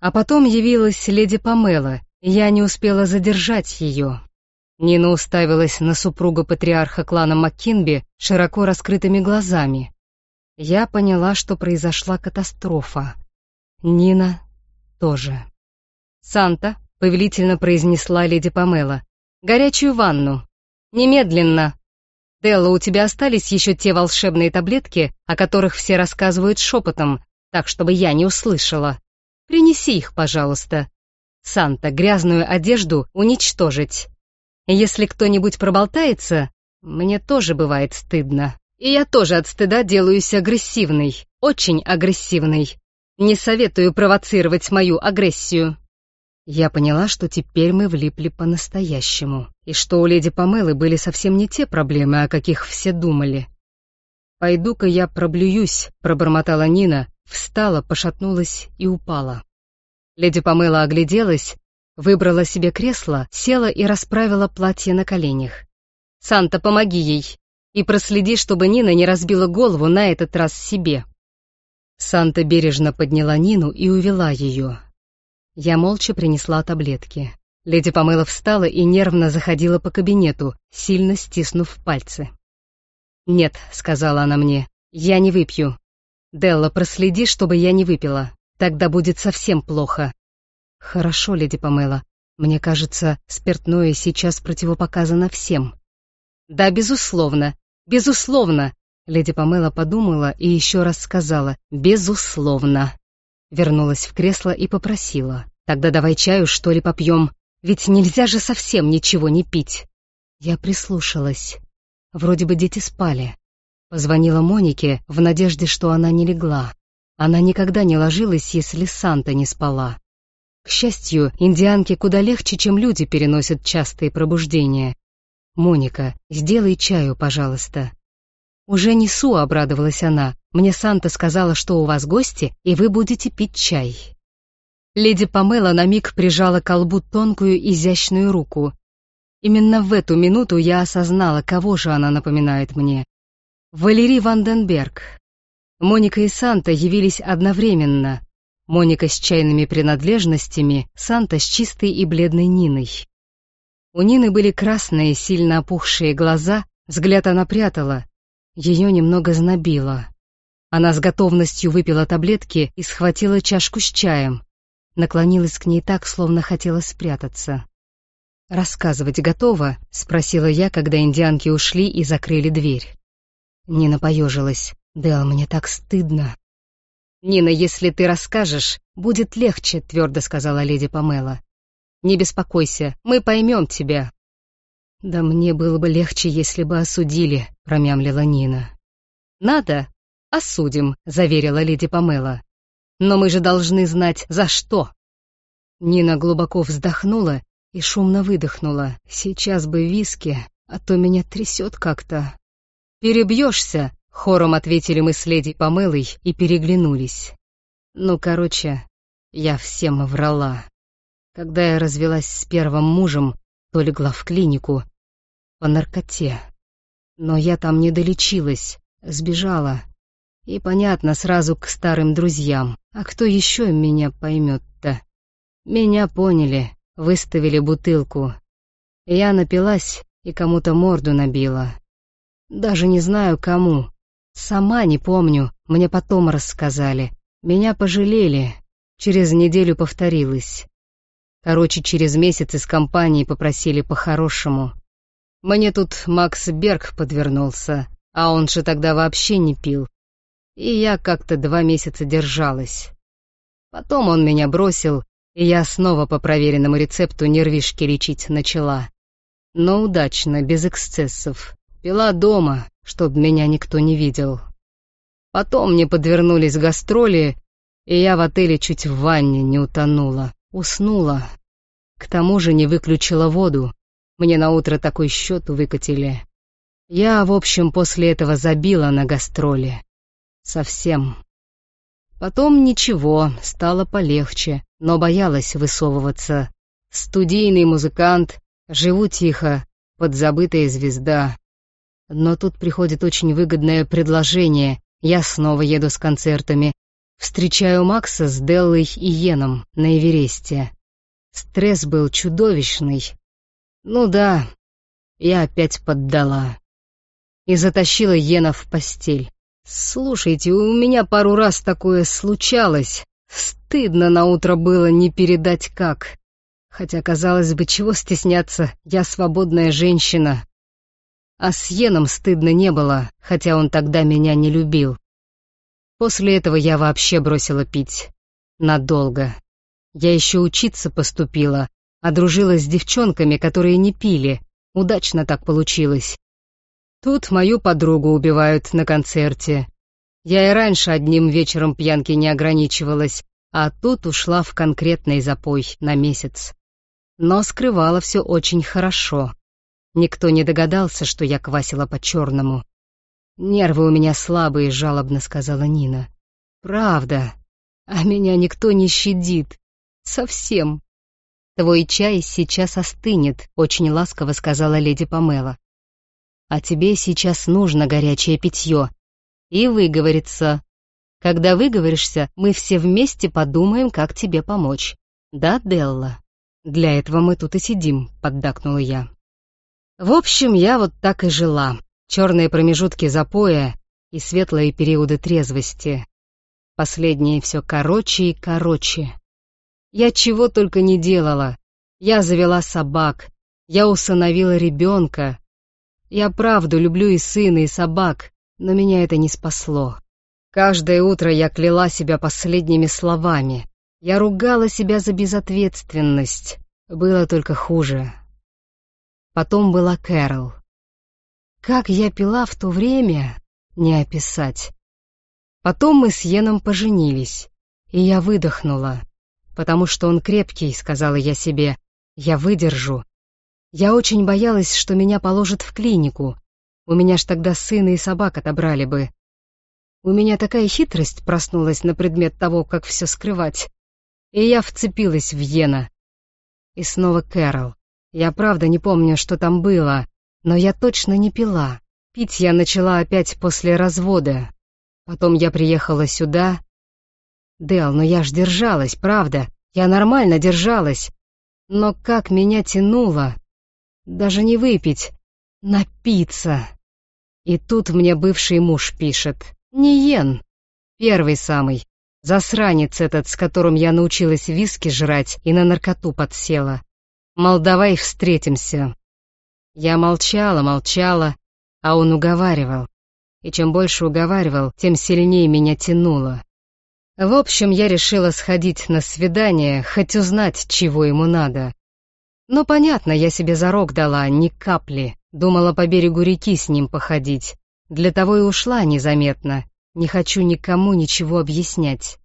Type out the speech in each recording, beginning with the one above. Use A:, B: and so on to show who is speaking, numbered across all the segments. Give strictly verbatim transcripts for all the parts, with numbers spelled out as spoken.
A: А потом явилась леди Памела, и я не успела задержать ее. Нина уставилась на супруга патриарха клана Маккинби широко раскрытыми глазами. Я поняла, что произошла катастрофа. Нина тоже. «Санта», — повелительно произнесла леди Памела, — «горячую ванну. Немедленно. Делла, у тебя остались еще те волшебные таблетки, о которых все рассказывают шепотом, так, чтобы я не услышала. Принеси их, пожалуйста. Санта, грязную одежду уничтожить. Если кто-нибудь проболтается, мне тоже бывает стыдно. И я тоже от стыда делаюсь агрессивной, очень агрессивной. Не советую провоцировать мою агрессию». Я поняла, что теперь мы влипли по-настоящему, и что у леди Памелы были совсем не те проблемы, о каких все думали. «Пойду-ка я проблююсь», — пробормотала Нина, встала, пошатнулась и упала. Леди Памела огляделась, выбрала себе кресло, села и расправила платье на коленях. «Санта, помоги ей, и проследи, чтобы Нина не разбила голову на этот раз себе». Санта бережно подняла Нину и увела ее. Я молча принесла таблетки. Леди Памела встала и нервно заходила по кабинету, сильно стиснув пальцы. «Нет», — сказала она мне, — «я не выпью. Делла, проследи, чтобы я не выпила. Тогда будет совсем плохо». «Хорошо, леди Памела. Мне кажется, спиртное сейчас противопоказано всем». «Да, безусловно, безусловно», — леди Памела подумала и еще раз сказала «безусловно». Вернулась в кресло и попросила: «Тогда давай чаю, что ли, попьем, ведь нельзя же совсем ничего не пить». Я прислушалась. Вроде бы дети спали. Позвонила Монике в надежде, что она не легла. Она никогда не ложилась, если Санта не спала. К счастью, индианки куда легче, чем люди, переносят частые пробуждения. «Моника, сделай чаю, пожалуйста». «Уже несу», — обрадовалась она. «Мне Санта сказала, что у вас гости, и вы будете пить чай». Леди Памела на миг прижала к колбу тонкую, изящную руку. Именно в эту минуту я осознала, кого же она напоминает мне. Валери Ванденберг. Моника и Санта явились одновременно. Моника с чайными принадлежностями, Санта с чистой и бледной Ниной. У Нины были красные, сильно опухшие глаза, взгляд она прятала. Ее немного знобило. Она с готовностью выпила таблетки и схватила чашку с чаем. Наклонилась к ней так, словно хотела спрятаться. «Рассказывать готова?» — спросила я, когда индианки ушли и закрыли дверь. Нина поежилась. «Дэл, мне так стыдно». «Нина, если ты расскажешь, будет легче», — твердо сказала леди Памела. «Не беспокойся, мы поймем тебя». «Да мне было бы легче, если бы осудили», — промямлила Нина. «Надо? Осудим», — заверила леди Памела. «Но мы же должны знать, за что». Нина глубоко вздохнула и шумно выдохнула. «Сейчас бы виски, а то меня трясет как-то». «Перебьешься», — хором ответили мы с леди Памелой и переглянулись. Ну, короче, я всем врала. Когда я развелась с первым мужем, то легла в клинику по наркоте. Но я там не долечилась, сбежала. И, понятно, сразу к старым друзьям. А кто еще меня поймет-то? Меня поняли, выставили бутылку. Я напилась и кому-то морду набила. Даже не знаю кому. Сама не помню, мне потом рассказали. Меня пожалели. Через неделю повторилось. Короче, через месяц из компании попросили по-хорошему. Мне тут Макс Берг подвернулся, а он же тогда вообще не пил. И я как-то два месяца держалась. Потом он меня бросил, и я снова по проверенному рецепту нервишки лечить начала. Но удачно, без эксцессов. Пила дома, чтоб меня никто не видел. Потом мне подвернулись гастроли, и я в отеле чуть в ванне не утонула. Уснула. К тому же не выключила воду. Мне наутро такой счет выкатили. Я, в общем, после этого забила на гастроли. Совсем. Потом ничего, стало полегче, но боялась высовываться. Студийный музыкант, живу тихо, подзабытая звезда. Но тут приходит очень выгодное предложение. Я снова еду с концертами. Встречаю Макса с Деллой и Йеном на Эвересте. Стресс был чудовищный. Ну да, я опять поддала. И затащила Йена в постель. Слушайте, у меня пару раз такое случалось. Стыдно наутро было, не передать как. Хотя, казалось бы, чего стесняться, я свободная женщина. А с Йеном стыдно не было, хотя он тогда меня не любил. После этого я вообще бросила пить. Надолго. Я еще учиться поступила, а дружила с девчонками, которые не пили. Удачно так получилось. Тут мою подругу убивают на концерте. Я и раньше одним вечером пьянки не ограничивалась, а тут ушла в конкретный запой на месяц. Но скрывала все очень хорошо. Никто не догадался, что я квасила по-черному. «Нервы у меня слабые», — жалобно сказала Нина. «Правда. А меня никто не щадит. Совсем». «Твой чай сейчас остынет», — очень ласково сказала леди Памела. «А тебе сейчас нужно горячее питье. И выговориться. Когда выговоришься, мы все вместе подумаем, как тебе помочь. Да, Делла? Для этого мы тут и сидим», — поддакнула я. В общем, я вот так и жила. Черные промежутки запоя и светлые периоды трезвости. Последние все короче и короче. Я чего только не делала. Я завела собак, я усыновила ребенка. Я правду люблю и сына, и собак, но меня это не спасло. Каждое утро я кляла себя последними словами. Я ругала себя за безответственность. Было только хуже. Потом была Кэрол. Как я пила в то время, не описать. Потом мы с Йеном поженились, и я выдохнула. Потому что он крепкий, сказала я себе, я выдержу. Я очень боялась, что меня положат в клинику. У меня ж тогда сына и собак отобрали бы. У меня такая хитрость проснулась на предмет того, как все скрывать. И я вцепилась в Йена. И снова Кэрол. Я правда не помню, что там было. Но я точно не пила. Пить я начала опять после развода. Потом я приехала сюда. Дел, ну я ж держалась, правда. Я нормально держалась. Но как меня тянуло. Даже не выпить. Напиться. И тут мне бывший муж пишет. Не Йен. Первый самый. Засранец этот, с которым я научилась виски жрать и на наркоту подсела. Мол, давай встретимся. Я молчала, молчала, а он уговаривал. И чем больше уговаривал, тем сильнее меня тянуло. В общем, я решила сходить на свидание, хоть узнать, чего ему надо. Но понятно, я себе зарок дала, ни капли. Думала по берегу реки с ним походить. Для того и ушла незаметно. Не хочу никому ничего объяснять.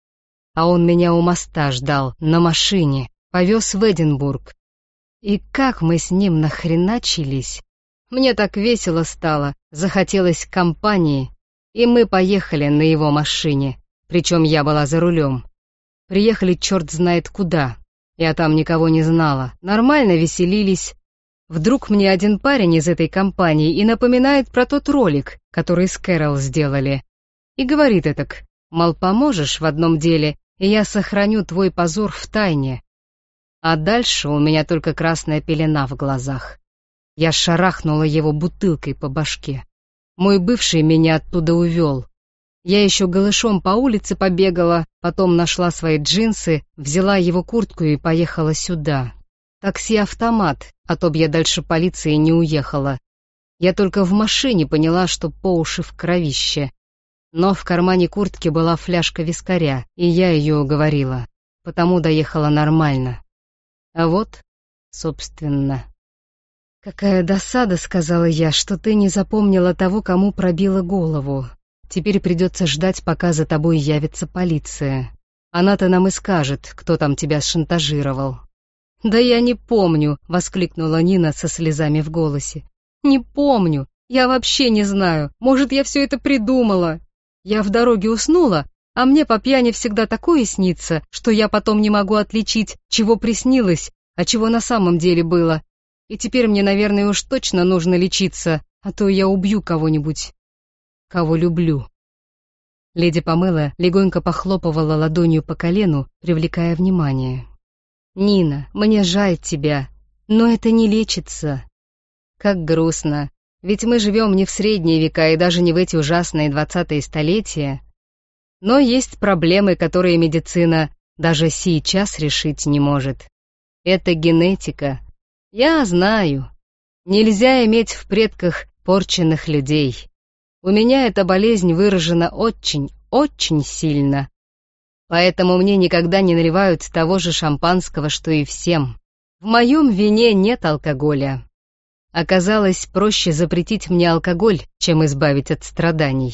A: А он меня у моста ждал, на машине, повез в Эдинбург. И как мы с ним нахреначились. Мне так весело стало, захотелось компании, и мы поехали на его машине, причем я была за рулем. Приехали черт знает куда, я там никого не знала, нормально веселились. Вдруг мне один парень из этой компании и напоминает про тот ролик, который с Кэрол сделали. И говорит этак, мол, поможешь в одном деле, и я сохраню твой позор в тайне. А дальше у меня только красная пелена в глазах. Я шарахнула его бутылкой по башке. Мой бывший меня оттуда увел. Я еще голышом по улице побегала, потом нашла свои джинсы, взяла его куртку и поехала сюда. Такси-автомат, а то б я дальше полиции не уехала. Я только в машине поняла, что по уши в кровище. Но в кармане куртки была фляжка вискаря, и я ее уговорила, потому доехала нормально. А вот, собственно. «Какая досада», — сказала я, — «что ты не запомнила того, кому пробила голову. Теперь придется ждать, пока за тобой явится полиция. Она-то нам и скажет, кто там тебя шантажировал». «Да я не помню», — воскликнула Нина со слезами в голосе. «Не помню. Я вообще не знаю. Может, я все это придумала. Я в дороге уснула, а мне по пьяни всегда такое снится, что я потом не могу отличить, чего приснилось, а чего на самом деле было. И теперь мне, наверное, уж точно нужно лечиться, а то я убью кого-нибудь, кого люблю». Леди Памела легонько похлопывала ладонью по колену, привлекая внимание. «Нина, мне жаль тебя, но это не лечится». Как грустно, ведь мы живем не в средние века и даже не в эти ужасные двадцатые столетия. Но есть проблемы, которые медицина даже сейчас решить не может. Это генетика. Я знаю. Нельзя иметь в предках порченных людей. У меня эта болезнь выражена очень, очень сильно. Поэтому мне никогда не наливают того же шампанского, что и всем. В моем вине нет алкоголя. Оказалось, проще запретить мне алкоголь, чем избавить от страданий.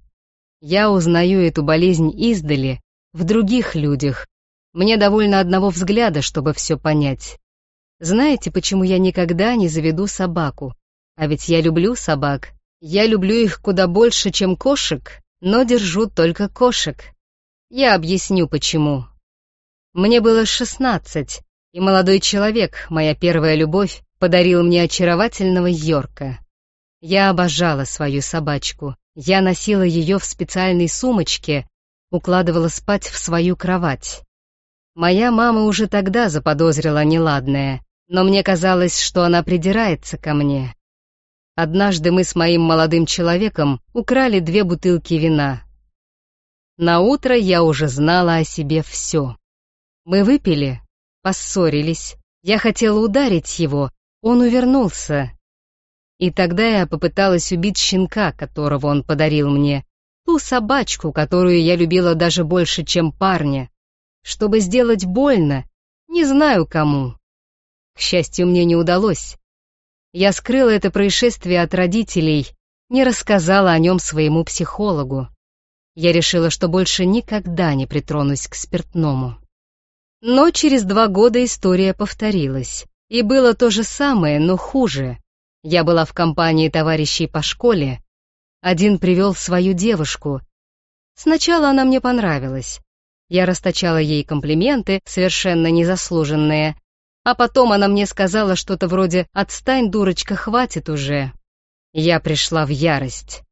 A: Я узнаю эту болезнь издали, в других людях. Мне довольно одного взгляда, чтобы все понять. Знаете, почему я никогда не заведу собаку? А ведь я люблю собак. Я люблю их куда больше, чем кошек, но держу только кошек. Я объясню, почему. Мне было шестнадцать, и молодой человек, моя первая любовь, подарил мне очаровательного Йорка. Я обожала свою собачку. Я носила ее в специальной сумочке, укладывала спать в свою кровать. Моя мама уже тогда заподозрила неладное, но мне казалось, что она придирается ко мне. Однажды мы с моим молодым человеком украли две бутылки вина. Наутро я уже знала о себе все. Мы выпили, поссорились. Я хотела ударить его, он увернулся. И тогда я попыталась убить щенка, которого он подарил мне, ту собачку, которую я любила даже больше, чем парня, чтобы сделать больно, не знаю кому. К счастью, мне не удалось. Я скрыла это происшествие от родителей, не рассказала о нем своему психологу. Я решила, что больше никогда не притронусь к спиртному. Но через два года история повторилась. И было то же самое, но хуже. Я была в компании товарищей по школе. Один привел свою девушку. Сначала она мне понравилась. Я расточала ей комплименты, совершенно незаслуженные. А потом она мне сказала что-то вроде «Отстань, дурочка, хватит уже». Я пришла в ярость.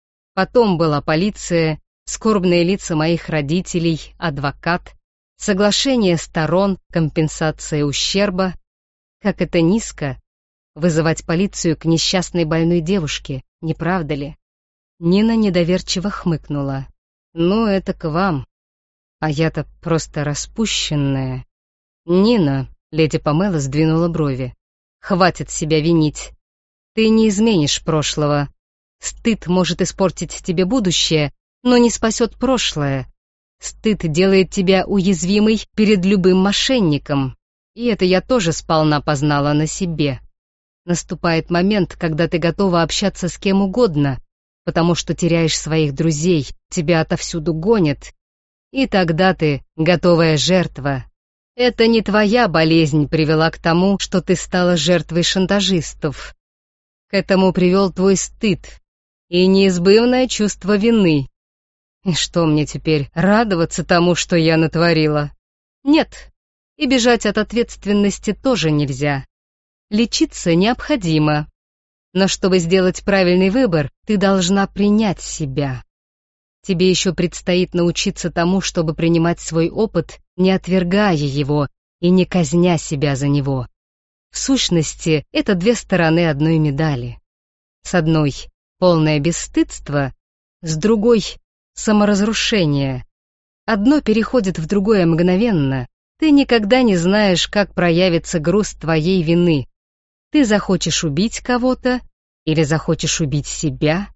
A: Потом была полиция, скорбные лица моих родителей, адвокат, соглашение сторон, компенсация ущерба. Как это низко вызывать полицию к несчастной больной девушке, не правда ли? Нина недоверчиво хмыкнула. «Ну, это к вам. А я-то просто распущенная». «Нина», — леди Памела сдвинула брови, — «хватит себя винить. Ты не изменишь прошлого. Стыд может испортить тебе будущее, но не спасет прошлое. Стыд делает тебя уязвимой перед любым мошенником. И это я тоже сполна познала на себе. Наступает момент, когда ты готова общаться с кем угодно, потому что теряешь своих друзей, тебя отовсюду гонят. И тогда ты готовая жертва. Это не твоя болезнь привела к тому, что ты стала жертвой шантажистов. К этому привел твой стыд и неизбывное чувство вины. И что мне теперь, радоваться тому, что я натворила? Нет, и бежать от ответственности тоже нельзя. Лечиться необходимо. Но чтобы сделать правильный выбор, ты должна принять себя. Тебе еще предстоит научиться тому, чтобы принимать свой опыт, не отвергая его и не казня себя за него. В сущности, это две стороны одной медали. С одной — полное бесстыдство, с другой — саморазрушение. Одно переходит в другое мгновенно. Ты никогда не знаешь, как проявится груз твоей вины. Ты захочешь убить кого-то или захочешь убить себя?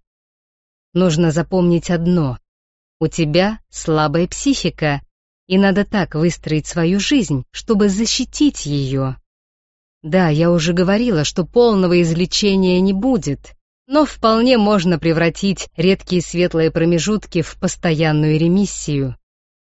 A: Нужно запомнить одно. У тебя слабая психика, и надо так выстроить свою жизнь, чтобы защитить ее. Да, я уже говорила, что полного излечения не будет, но вполне можно превратить редкие светлые промежутки в постоянную ремиссию.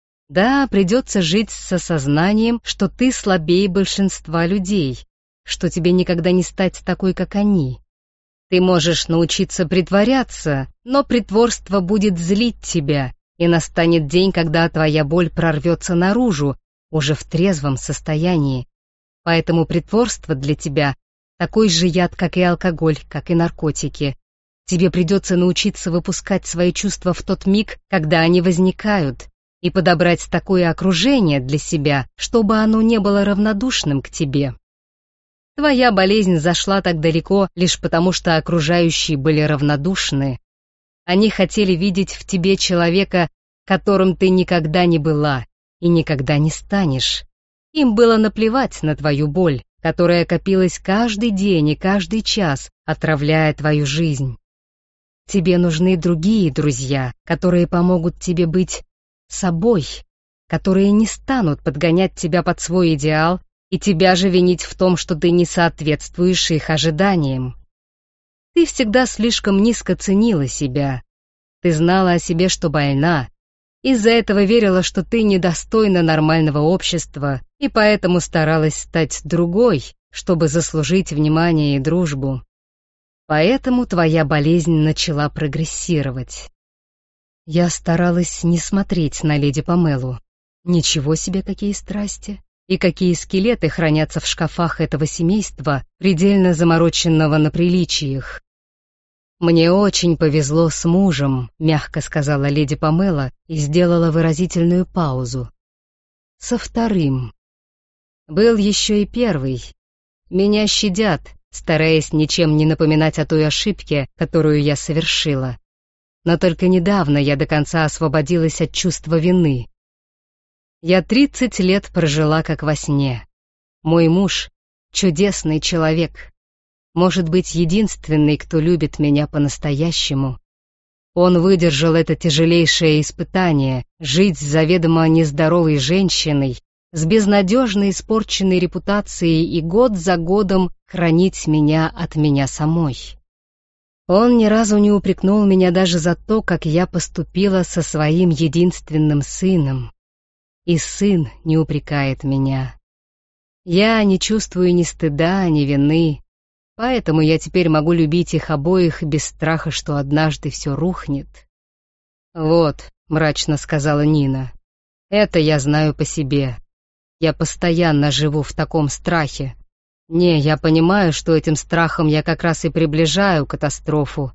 A: Да, придется жить с осознанием, что ты слабее большинства людей, что тебе никогда не стать такой, как они. Ты можешь научиться притворяться, но притворство будет злить тебя, и настанет день, когда твоя боль прорвется наружу, уже в трезвом состоянии. Поэтому притворство для тебя такой же яд, как и алкоголь, как и наркотики. Тебе придется научиться выпускать свои чувства в тот миг, когда они возникают, и подобрать такое окружение для себя, чтобы оно не было равнодушным к тебе. Твоя болезнь зашла так далеко лишь потому, что окружающие были равнодушны. Они хотели видеть в тебе человека, которым ты никогда не была и никогда не станешь. Им было наплевать на твою боль, которая копилась каждый день и каждый час, отравляя твою жизнь. Тебе нужны другие друзья, которые помогут тебе быть собой, которые не станут подгонять тебя под свой идеал и тебя же винить в том, что ты не соответствуешь их ожиданиям. Ты всегда слишком низко ценила себя. Ты знала о себе, что больна. Из-за этого верила, что ты недостойна нормального общества, и поэтому старалась стать другой, чтобы заслужить внимание и дружбу. Поэтому твоя болезнь начала прогрессировать. Я старалась не смотреть на леди Памелу. Ничего себе, какие страсти! И какие скелеты хранятся в шкафах этого семейства, предельно замороченного на приличиях. «Мне очень повезло с мужем», — мягко сказала леди Памела и сделала выразительную паузу. «Со вторым. Был еще и первый. Меня щадят, стараясь ничем не напоминать о той ошибке, которую я совершила. Но только недавно я до конца освободилась от чувства вины. Я тридцать лет прожила как во сне. Мой муж — чудесный человек. Может быть, единственный, кто любит меня по-настоящему. Он выдержал это тяжелейшее испытание — жить с заведомо нездоровой женщиной, с безнадежно испорченной репутацией и год за годом хранить меня от меня самой. Он ни разу не упрекнул меня даже за то, как я поступила со своим единственным сыном. И сын не упрекает меня. Я не чувствую ни стыда, ни вины, поэтому я теперь могу любить их обоих без страха, что однажды все рухнет. «Вот», — мрачно сказала Нина, — «это я знаю по себе. Я постоянно живу в таком страхе. Не, я понимаю, что этим страхом я как раз и приближаю катастрофу.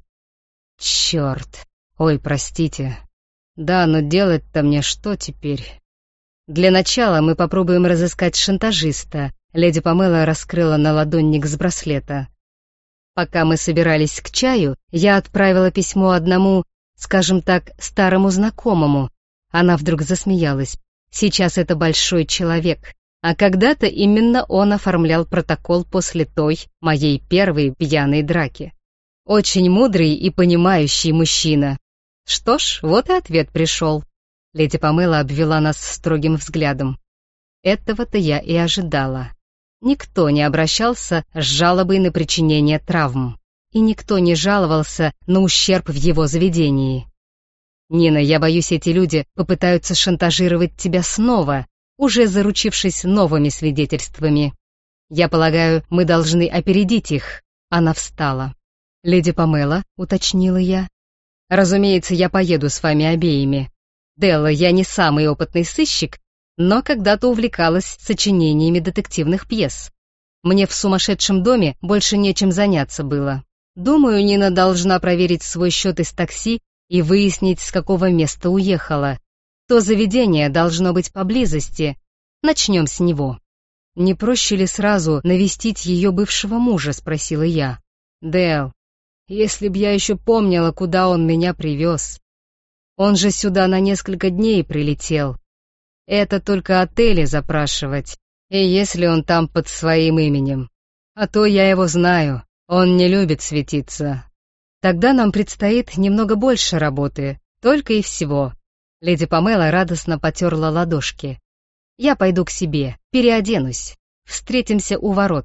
A: Черт, ой, простите. Да, но делать-то мне что теперь?» «Для начала мы попробуем разыскать шантажиста», — леди Памела раскрыла наладонник с браслета. «Пока мы собирались к чаю, я отправила письмо одному, скажем так, старому знакомому». Она вдруг засмеялась. «Сейчас это большой человек, а когда-то именно он оформлял протокол после той, моей первой пьяной драки. Очень мудрый и понимающий мужчина. Что ж, вот и ответ пришел». Леди Памела обвела нас строгим взглядом. Этого-то я и ожидала. Никто не обращался с жалобой на причинение травм, и никто не жаловался на ущерб в его заведении. «Нина, я боюсь, эти люди попытаются шантажировать тебя снова, уже заручившись новыми свидетельствами. Я полагаю, мы должны опередить их». Она встала. «Леди Памела», — уточнила я. «Разумеется, я поеду с вами обеими. Делла, я не самый опытный сыщик, но когда-то увлекалась сочинениями детективных пьес. Мне в сумасшедшем доме больше нечем заняться было. Думаю, Нина должна проверить свой счет из такси и выяснить, с какого места уехала. То заведение должно быть поблизости. Начнем с него». «Не проще ли сразу навестить ее бывшего мужа?» — спросила я. «Дел, если б я еще помнила, куда он меня привез. Он же сюда на несколько дней прилетел. Это только отели запрашивать, и если он там под своим именем. А то я его знаю, он не любит светиться. Тогда нам предстоит немного больше работы, только и всего». Леди Памела радостно потерла ладошки. «Я пойду к себе, переоденусь. Встретимся у ворот.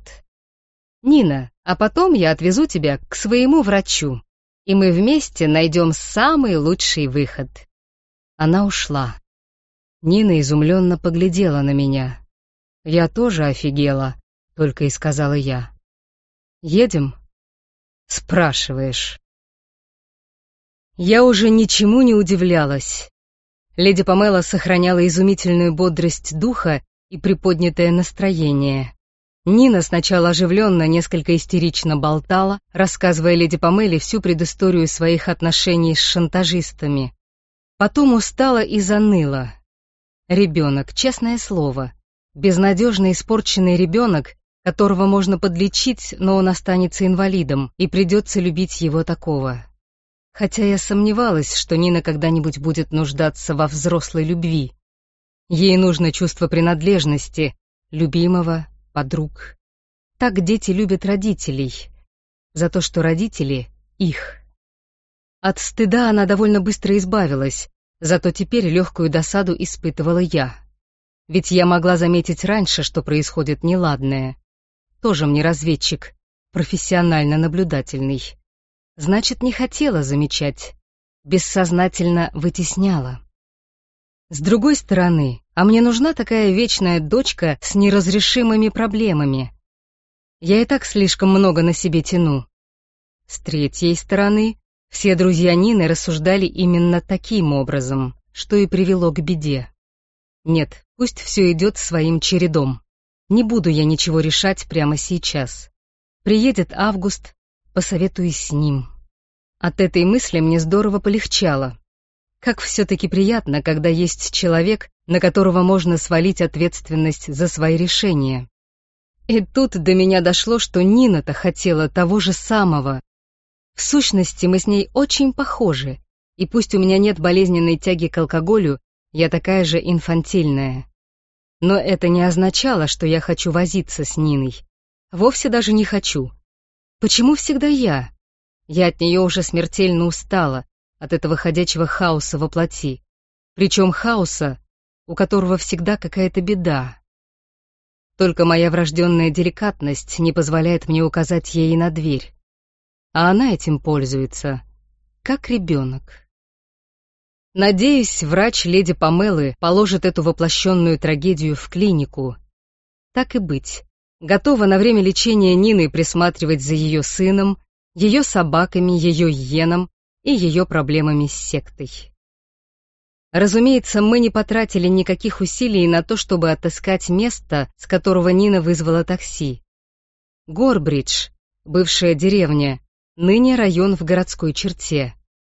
A: Нина, а потом я отвезу тебя к своему врачу, и мы вместе найдем самый лучший выход». Она ушла. Нина изумленно поглядела на меня. «Я тоже офигела», — только и сказала я. «Едем?» «Спрашиваешь». Я уже ничему не удивлялась. Леди Памела сохраняла изумительную бодрость духа и приподнятое настроение. Нина сначала оживленно, несколько истерично болтала, рассказывая леди Памеле всю предысторию своих отношений с шантажистами. Потом устала и заныла. Ребенок, честное слово. Безнадежно испорченный ребенок, которого можно подлечить, но он останется инвалидом, и придется любить его такого. Хотя я сомневалась, что Нина когда-нибудь будет нуждаться во взрослой любви. Ей нужно чувство принадлежности, любимого, подруг. Так дети любят родителей, за то, что родители — их. От стыда она довольно быстро избавилась, зато теперь легкую досаду испытывала я. Ведь я могла заметить раньше, что происходит неладное. Тоже мне разведчик, профессионально наблюдательный. Значит, не хотела замечать, бессознательно вытесняла. С другой стороны, а мне нужна такая вечная дочка с неразрешимыми проблемами. Я и так слишком много на себе тяну. С третьей стороны, все друзья Нины рассуждали именно таким образом, что и привело к беде. Нет, пусть все идет своим чередом. Не буду я ничего решать прямо сейчас. Приедет Август, посоветуюсь с ним. От этой мысли мне здорово полегчало. Как все-таки приятно, когда есть человек, на которого можно свалить ответственность за свои решения. И тут до меня дошло, что Нина-то хотела того же самого. В сущности, мы с ней очень похожи, и пусть у меня нет болезненной тяги к алкоголю, я такая же инфантильная. Но это не означало, что я хочу возиться с Ниной. Вовсе даже не хочу. Почему всегда я? Я от нее уже смертельно устала, от этого ходячего хаоса во плоти. Причем хаоса, у которого всегда какая-то беда. Только моя врожденная деликатность не позволяет мне указать ей на дверь. А она этим пользуется, как ребенок. Надеюсь, врач леди Памелы положит эту воплощенную трагедию в клинику. Так и быть. Готова на время лечения Нины присматривать за ее сыном, ее собаками, ее йеном и ее проблемами с сектой. Разумеется, мы не потратили никаких усилий на то, чтобы отыскать место, с которого Нина вызвала такси. Горбридж, бывшая деревня, ныне район в городской черте.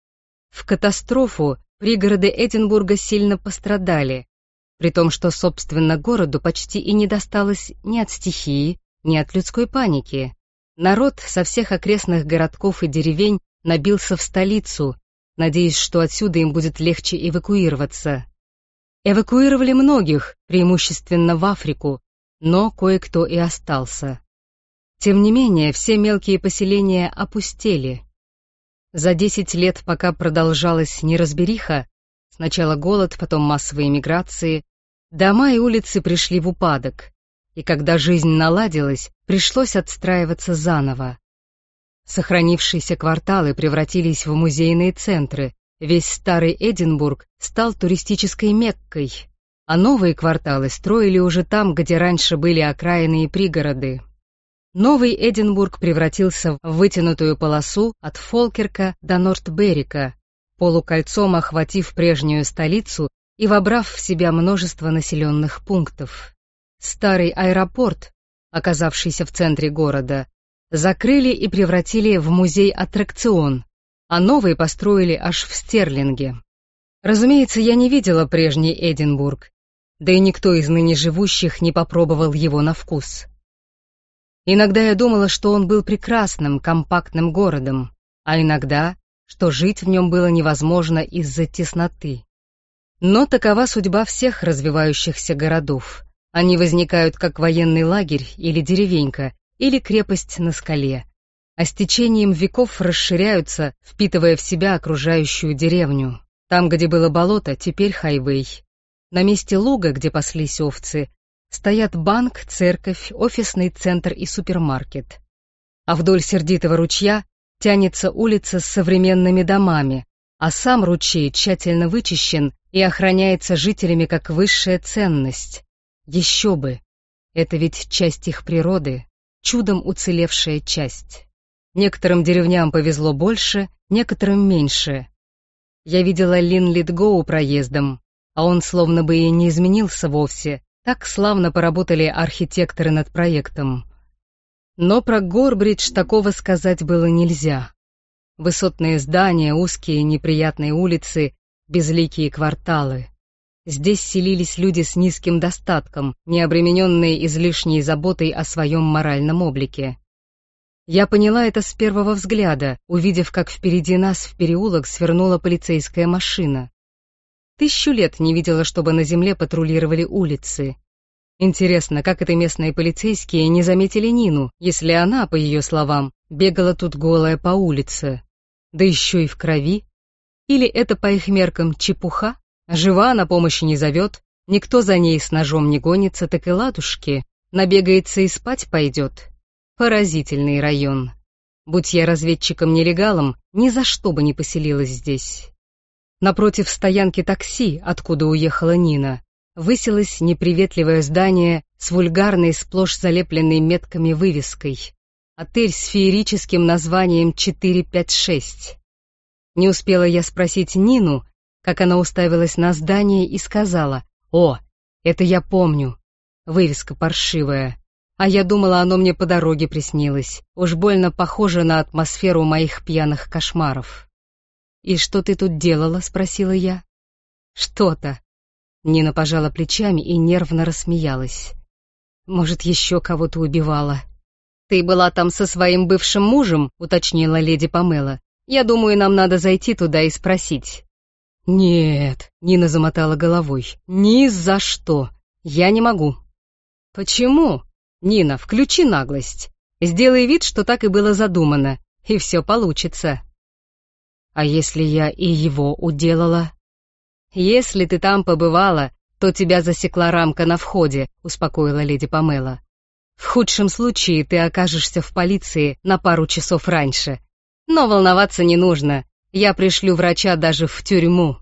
A: В катастрофу пригороды Эдинбурга сильно пострадали, при том, что, собственно, городу почти и не досталось ни от стихии, ни от людской паники. Народ со всех окрестных городков и деревень набился в столицу, надеясь, что отсюда им будет легче эвакуироваться. Эвакуировали многих, преимущественно в Африку, но кое-кто и остался. Тем не менее, все мелкие поселения опустели. За десять лет, пока продолжалась неразбериха, сначала голод, потом массовые миграции, дома и улицы пришли в упадок, и когда жизнь наладилась, пришлось отстраиваться заново. Сохранившиеся кварталы превратились в музейные центры, весь старый Эдинбург стал туристической Меккой, а новые кварталы строили уже там, где раньше были окраины и пригороды. Новый Эдинбург превратился в вытянутую полосу от Фолкерка до Нортберрика, полукольцом охватив прежнюю столицу и вобрав в себя множество населенных пунктов. Старый аэропорт, оказавшийся в центре города, закрыли и превратили в музей-аттракцион, а новый построили аж в Стерлинге. Разумеется, я не видела прежний Эдинбург, да и никто из ныне живущих не попробовал его на вкус. Иногда я думала, что он был прекрасным, компактным городом, а иногда, что жить в нем было невозможно из-за тесноты. Но такова судьба всех развивающихся городов. Они возникают как военный лагерь или деревенька, или крепость на скале, а с течением веков расширяются, впитывая в себя окружающую деревню. Там, где было болото, теперь хайвей. На месте луга, где паслись овцы, стоят банк, церковь, офисный центр и супермаркет. А вдоль сердитого ручья тянется улица с современными домами, а сам ручей тщательно вычищен и охраняется жителями как высшая ценность. Еще бы! Это ведь часть их природы, чудом уцелевшая часть. Некоторым деревням повезло больше, некоторым меньше. Я видела Линлитгоу проездом, а он словно бы и не изменился вовсе, Так славно поработали архитекторы над проектом. Но про Горбридж такого сказать было нельзя. Высотные здания, узкие неприятные улицы, безликие кварталы. Здесь селились люди с низким достатком, не обремененные излишней заботой о своем моральном облике. Я поняла это с первого взгляда, увидев, как впереди нас в переулок свернула полицейская машина. Тысячу лет не видела, чтобы на земле патрулировали улицы. Интересно, как это местные полицейские не заметили Нину, если она, по ее словам, бегала тут голая по улице? Да еще и в крови. Или это, по их меркам, чепуха? Жива, на помощь не зовет, никто за ней с ножом не гонится, так и ладушки, набегается и спать пойдет. Поразительный район. Будь я разведчиком-нелегалом, ни за что бы не поселилась здесь. Напротив стоянки такси, откуда уехала Нина, высилось неприветливое здание с вульгарной, сплошь залепленной метками вывеской. Отель с феерическим названием четыре пять шесть. Не успела я спросить Нину, как она уставилась на здание и сказала: «О, это я помню. Вывеска паршивая. А я думала, оно мне по дороге приснилось. Уж больно похоже на атмосферу моих пьяных кошмаров». «И что ты тут делала?» — спросила я. «Что-то». Нина пожала плечами и нервно рассмеялась. «Может, еще кого-то убивала?» «Ты была там со своим бывшим мужем?» — уточнила леди Памела. «Я думаю, нам надо зайти туда и спросить». «Нет», — Нина замотала головой, — «ни за что. Я не могу». «Почему?» «Нина, включи наглость. Сделай вид, что так и было задумано, и все получится». «А если я и его уделала?» «Если ты там побывала, то тебя засекла рамка на входе», — успокоила леди Памела. «В худшем случае ты окажешься в полиции на пару часов раньше. Но волноваться не нужно. Я пришлю врача даже в тюрьму».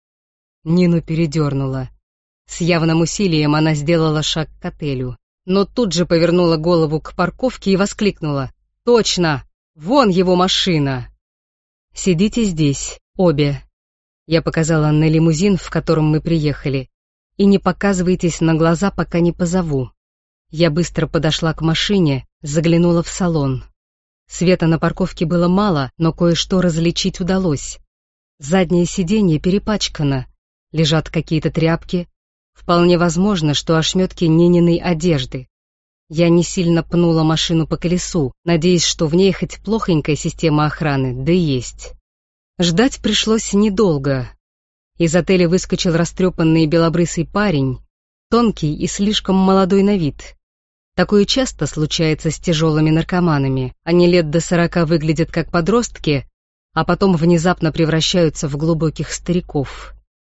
A: Нину передернула. С явным усилием она сделала шаг к отелю, но тут же повернула голову к парковке и воскликнула: «Точно! Вон его машина!» «Сидите здесь, обе», — я показала на лимузин, в котором мы приехали, «и не показывайтесь на глаза, пока не позову». Я быстро подошла к машине, заглянула в салон. Света на парковке было мало, но кое-что различить удалось. Заднее сиденье перепачкано, лежат какие-то тряпки. Вполне возможно, что ошметки Нининой одежды. Я не сильно пнула машину по колесу, надеясь, что в ней хоть плохонькая система охраны, да и есть. Ждать пришлось недолго. Из отеля выскочил растрепанный белобрысый парень, тонкий и слишком молодой на вид. Такое часто случается с тяжелыми наркоманами. Они лет до сорока выглядят как подростки, а потом внезапно превращаются в глубоких стариков.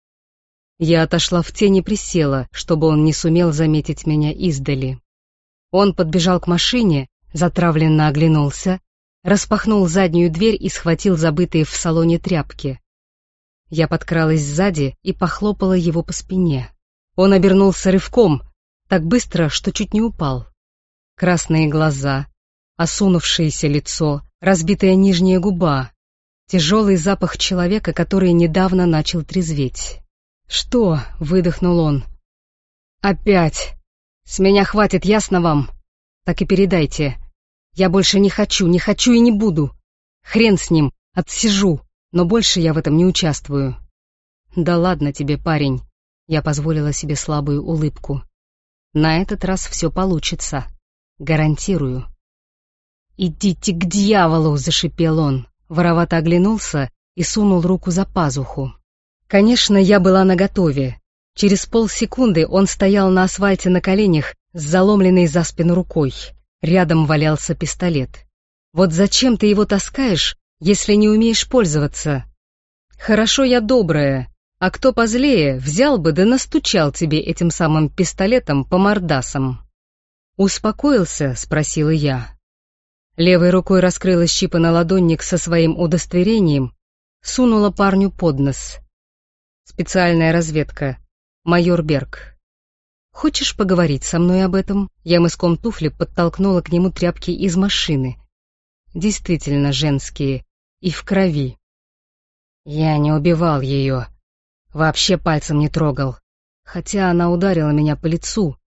A: Я отошла в тень и присела, чтобы он не сумел заметить меня издали. Он подбежал к машине, затравленно оглянулся, распахнул заднюю дверь и схватил забытые в салоне тряпки. Я подкралась сзади и похлопала его по спине. Он обернулся рывком, так быстро, что чуть не упал. Красные глаза, осунувшееся лицо, разбитая нижняя губа, тяжелый запах человека, который недавно начал трезветь. «Что?» — выдохнул он. «Опять! С меня хватит, ясно вам? Так и передайте. Я больше не хочу, не хочу и не буду. Хрен с ним, отсижу, но больше я в этом не участвую». «Да ладно тебе, парень», — я позволила себе слабую улыбку. «На этот раз все получится. Гарантирую». «Идите к дьяволу!» — зашипел он, воровато оглянулся и сунул руку за пазуху. Конечно, я была наготове. Через полсекунды он стоял на асфальте на коленях с заломленной за спину рукой. Рядом валялся пистолет. «Вот зачем ты его таскаешь, если не умеешь пользоваться? Хорошо, я добрая, а кто позлее, взял бы да настучал тебе этим самым пистолетом по мордасам». «Успокоился?» — спросила я. Левой рукой раскрыла щипанный ладонник со своим удостоверением, сунула парню под нос. «Специальная разведка. Майор Берг. Хочешь поговорить со мной об этом?» Я мыском туфли подтолкнула к нему тряпки из машины. Действительно женские. И в крови. Я не убивал ее. Вообще пальцем не трогал. Хотя она ударила меня по лицу,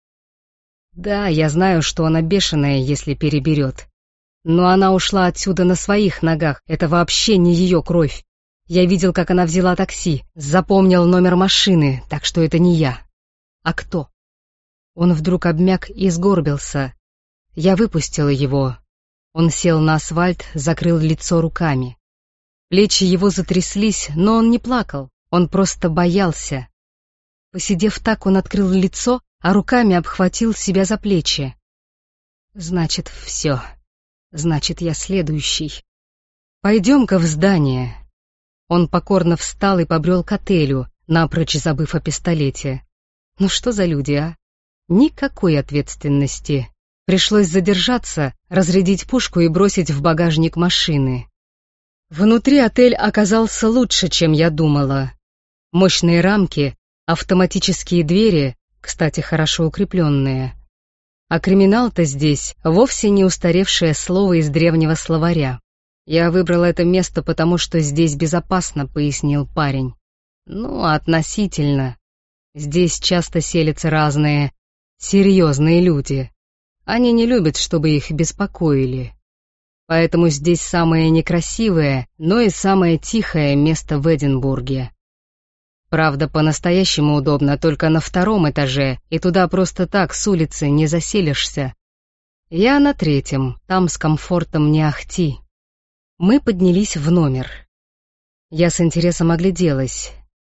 A: Да, я знаю, что она бешеная, если переберет. Но она ушла отсюда на своих ногах, это вообще не ее кровь. Я видел, как она взяла такси, запомнил номер машины, так что это не я. А кто? Он вдруг обмяк и сгорбился. Я выпустила его. Он сел на асфальт, закрыл лицо руками. Плечи его затряслись, но он не плакал, он просто боялся. Посидев так, он открыл лицо, а руками обхватил себя за плечи. Значит, все. Значит, я следующий. Пойдем-ка в здание. Он покорно встал и побрел к отелю, напрочь забыв о пистолете. Ну что за люди, а? Никакой ответственности. Пришлось задержаться, разрядить пушку и бросить в багажник машины. Внутри отель оказался лучше, чем я думала. Мощные рамки, автоматические двери, кстати, хорошо укрепленные. А криминал-то здесь вовсе не устаревшее слово из древнего словаря. Я выбрал это место, потому что здесь безопасно, пояснил парень. Ну, относительно. Здесь часто селятся разные серьезные люди. Они не любят, чтобы их беспокоили. Поэтому здесь самое некрасивое, но и самое тихое место в Эдинбурге. Правда, по-настоящему удобно только на втором этаже, и туда просто так с улицы не заселишься. Я на третьем, там с комфортом не ахти. Мы поднялись в номер. Я с интересом огляделась.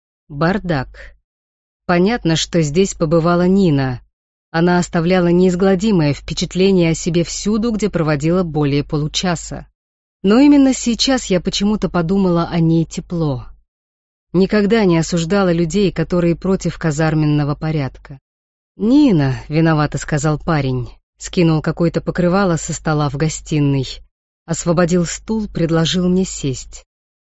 A: Бардак. Понятно, что здесь побывала Нина. Она оставляла неизгладимое впечатление о себе всюду, где проводила более получаса. Но именно сейчас я почему-то подумала о ней тепло. Никогда не осуждала людей, которые против казарменного порядка. «Нина», — виновато сказал парень, скинул какое-то покрывало со стола в гостиной, освободил стул, предложил мне сесть.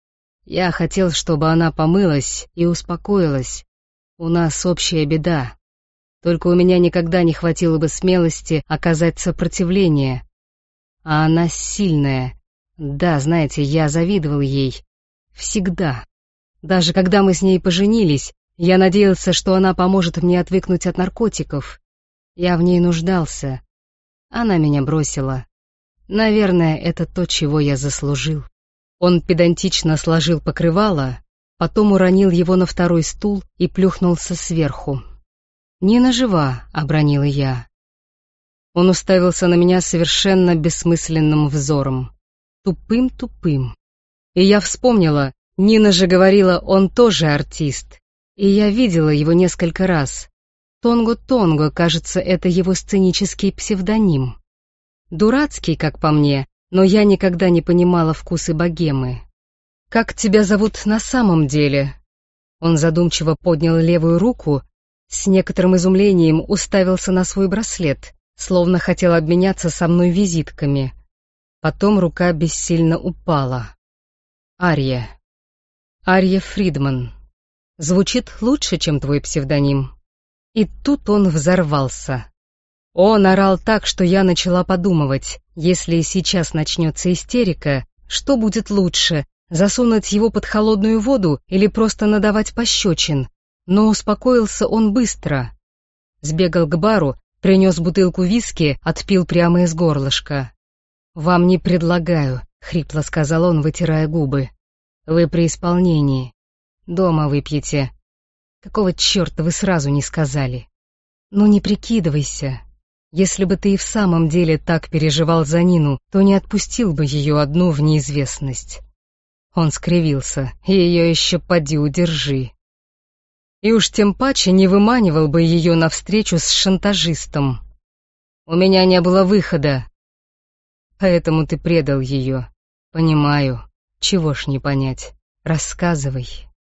A: Я хотел, чтобы она помылась и успокоилась. У нас общая беда. Только у меня никогда не хватило бы смелости оказать сопротивление. А она сильная. Да, знаете, я завидовал ей. Всегда. Даже когда мы с ней поженились, я надеялся, что она поможет мне отвыкнуть от наркотиков. Я в ней нуждался. Она меня бросила. Наверное, это то, чего я заслужил. Он педантично сложил покрывало, потом уронил его на второй стул и плюхнулся сверху. «Нина жива», — обронила я. Он уставился на меня совершенно бессмысленным взором. Тупым-тупым. И я вспомнила, Нина же говорила, он тоже артист. И я видела его несколько раз. Тонго-Тонго, кажется, это его сценический псевдоним. Дурацкий, как по мне, но я никогда не понимала вкусы богемы. «Как тебя зовут на самом деле?» Он задумчиво поднял левую руку, с некоторым изумлением уставился на свой браслет, словно хотел обменяться со мной визитками. Потом рука бессильно упала. «Ария. Ария Фридман. Звучит лучше, чем твой псевдоним». И тут он взорвался. Он орал так, что я начала подумывать, если сейчас начнется истерика, что будет лучше, засунуть его под холодную воду или просто надавать пощечин. Но успокоился он быстро. Сбегал к бару, принес бутылку виски, отпил прямо из горлышка. «Вам не предлагаю», — хрипло сказал он, вытирая губы. «Вы при исполнении. Дома выпьете. Какого черта вы сразу не сказали? Ну не прикидывайся. Если бы ты и в самом деле так переживал за Нину, то не отпустил бы ее одну в неизвестность». Он скривился. «Ее еще поди удержи». И уж тем паче не выманивал бы ее навстречу с шантажистом. У меня не было выхода. Поэтому ты предал ее. Понимаю. Чего ж не понять. Рассказывай.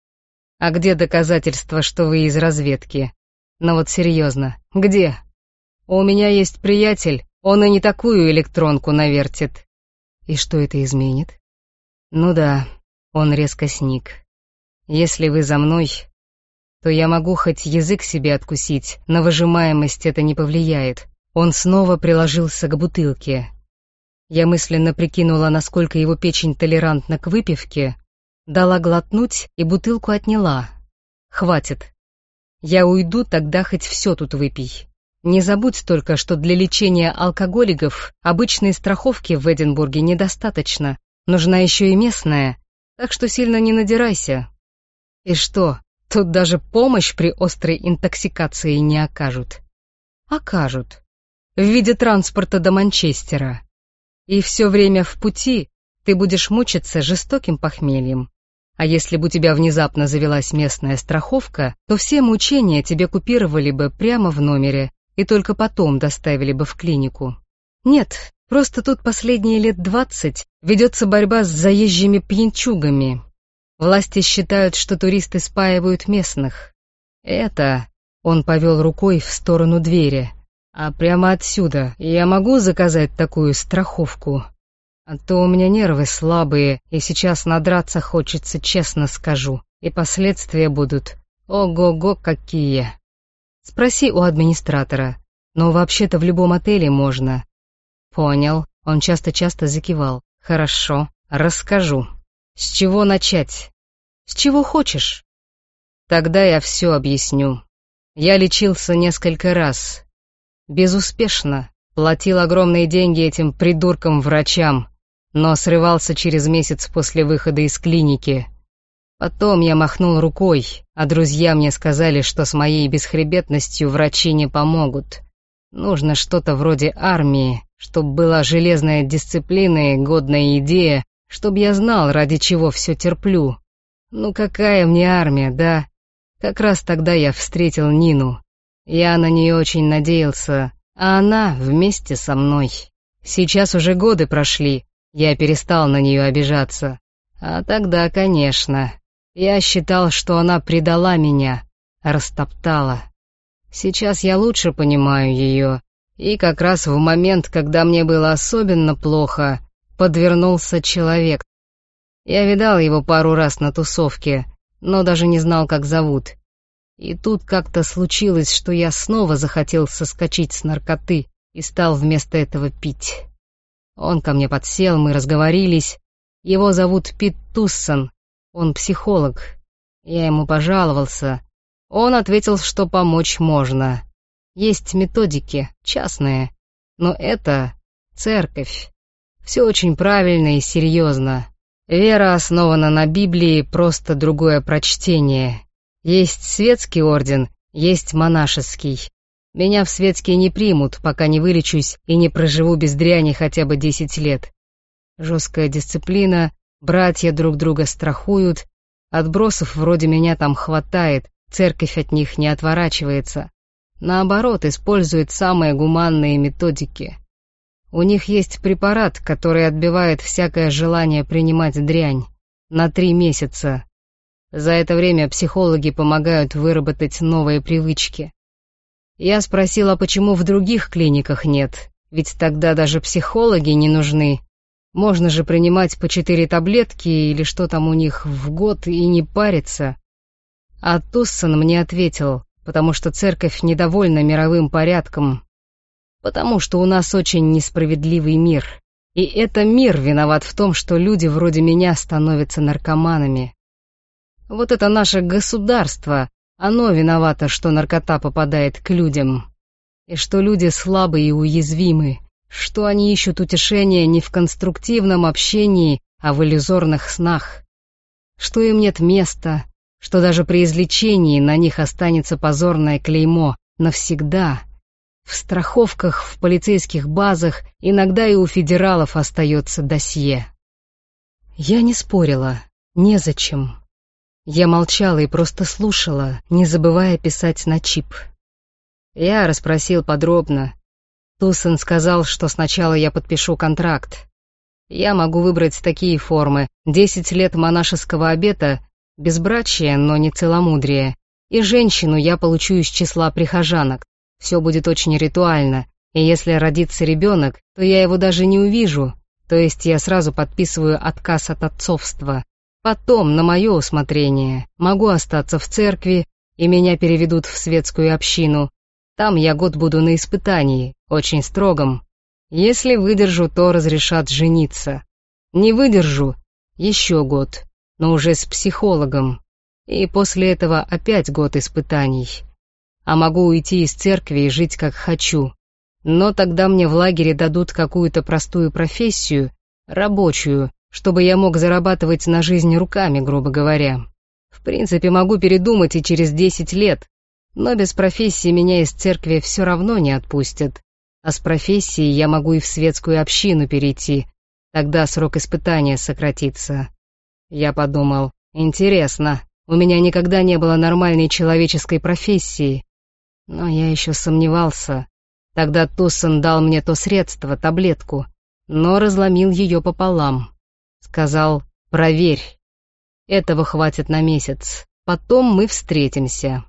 A: А где доказательства, что вы из разведки? Ну вот серьезно, где? У меня есть приятель, он и не такую электронку навертит. И что это изменит? Ну да, он резко сник. Если вы за мной, то я могу хоть язык себе откусить, на выжимаемость это не повлияет. Он снова приложился к бутылке. Я мысленно прикинула, насколько его печень толерантна к выпивке, дала глотнуть и бутылку отняла. Хватит. Я уйду, тогда хоть все тут выпей. Не забудь только, что для лечения алкоголиков обычной страховки в Эдинбурге недостаточно. Нужна еще и местная, так что сильно не надирайся. И что, тут даже помощь при острой интоксикации не окажут? Окажут. В виде транспорта до Манчестера. И все время в пути ты будешь мучиться жестоким похмельем. А если бы у тебя внезапно завелась местная страховка, то все мучения тебе купировали бы прямо в номере и только потом доставили бы в клинику. Нет, просто тут последние лет двадцать ведется борьба с заезжими пьянчугами. Власти считают, что туристы спаивают местных. Это... Он повел рукой в сторону двери. А прямо отсюда я могу заказать такую страховку? А то у меня нервы слабые, и сейчас надраться хочется, честно скажу. И последствия будут ого-го какие. Спроси у администратора. Но вообще-то в любом отеле можно. Понял. Он часто-часто закивал. Хорошо, расскажу. С чего начать? С чего хочешь? Тогда я все объясню. Я лечился несколько раз. Безуспешно. Платил огромные деньги этим придуркам-врачам, но срывался через месяц после выхода из клиники. Потом я махнул рукой, а друзья мне сказали, что с моей бесхребетностью врачи не помогут. Нужно что-то вроде армии, чтобы была железная дисциплина и годная идея, чтобы я знал, ради чего все терплю. Ну какая мне армия, да? Как раз тогда я встретил Нину. Я на нее очень надеялся, а она вместе со мной. Сейчас уже годы прошли, я перестал на нее обижаться. А тогда, конечно, я считал, что она предала меня, растоптала. Сейчас я лучше понимаю ее, и как раз в момент, когда мне было особенно плохо, подвернулся человек. Я видал его пару раз на тусовке, но даже не знал, как зовут. И тут как-то случилось, что я снова захотел соскочить с наркоты и стал вместо этого пить. Он ко мне подсел, мы разговорились. Его зовут Пит Туссон, он психолог. Я ему пожаловался. Он ответил, что помочь можно. Есть методики, частные, но это церковь. Все очень правильно и серьезно. Вера основана на Библии, просто другое прочтение. Есть светский орден, есть монашеский. Меня в светские не примут, пока не вылечусь и не проживу без дряни хотя бы десять лет. Жесткая дисциплина, братья друг друга страхуют, отбросов вроде меня там хватает, церковь от них не отворачивается. Наоборот, использует самые гуманные методики. У них есть препарат, который отбивает всякое желание принимать дрянь. На три месяца. За это время психологи помогают выработать новые привычки. Я спросила, почему в других клиниках нет, ведь тогда даже психологи не нужны. Можно же принимать по четыре таблетки или что там у них в год и не париться. А Туссон мне ответил, потому что церковь недовольна мировым порядком. Потому что у нас очень несправедливый мир. И это мир виноват в том, что люди вроде меня становятся наркоманами. Вот это наше государство, оно виновато, что наркота попадает к людям. И что люди слабые и уязвимы, что они ищут утешения не в конструктивном общении, а в иллюзорных снах. Что им нет места, что даже при излечении на них останется позорное клеймо навсегда. В страховках, в полицейских базах, иногда и у федералов остается досье. Я не спорила, незачем. Я молчала и просто слушала, не забывая писать на чип. Я расспросил подробно. Туссон сказал, что сначала я подпишу контракт. Я могу выбрать такие формы: десять лет монашеского обета, безбрачие, но не целомудрие, и женщину я получу из числа прихожанок. Все будет очень ритуально, и если родится ребенок, то я его даже не увижу, то есть я сразу подписываю отказ от отцовства. Потом, на мое усмотрение, могу остаться в церкви, и меня переведут в светскую общину. Там я год буду на испытании, очень строгом. Если выдержу, то разрешат жениться. Не выдержу — еще год, но уже с психологом. И после этого опять год испытаний. а могу уйти из церкви и жить как хочу. Но тогда мне в лагере дадут какую-то простую профессию, рабочую, чтобы я мог зарабатывать на жизнь руками, грубо говоря. В принципе, могу передумать и через десять лет, но без профессии меня из церкви все равно не отпустят. А с профессией я могу и в светскую общину перейти, тогда срок испытания сократится. Я подумал, интересно, у меня никогда не было нормальной человеческой профессии. Но я еще сомневался. Тогда Туссон дал мне то средство, таблетку, но разломил ее пополам. Сказал, проверь. Этого хватит на месяц, потом мы встретимся.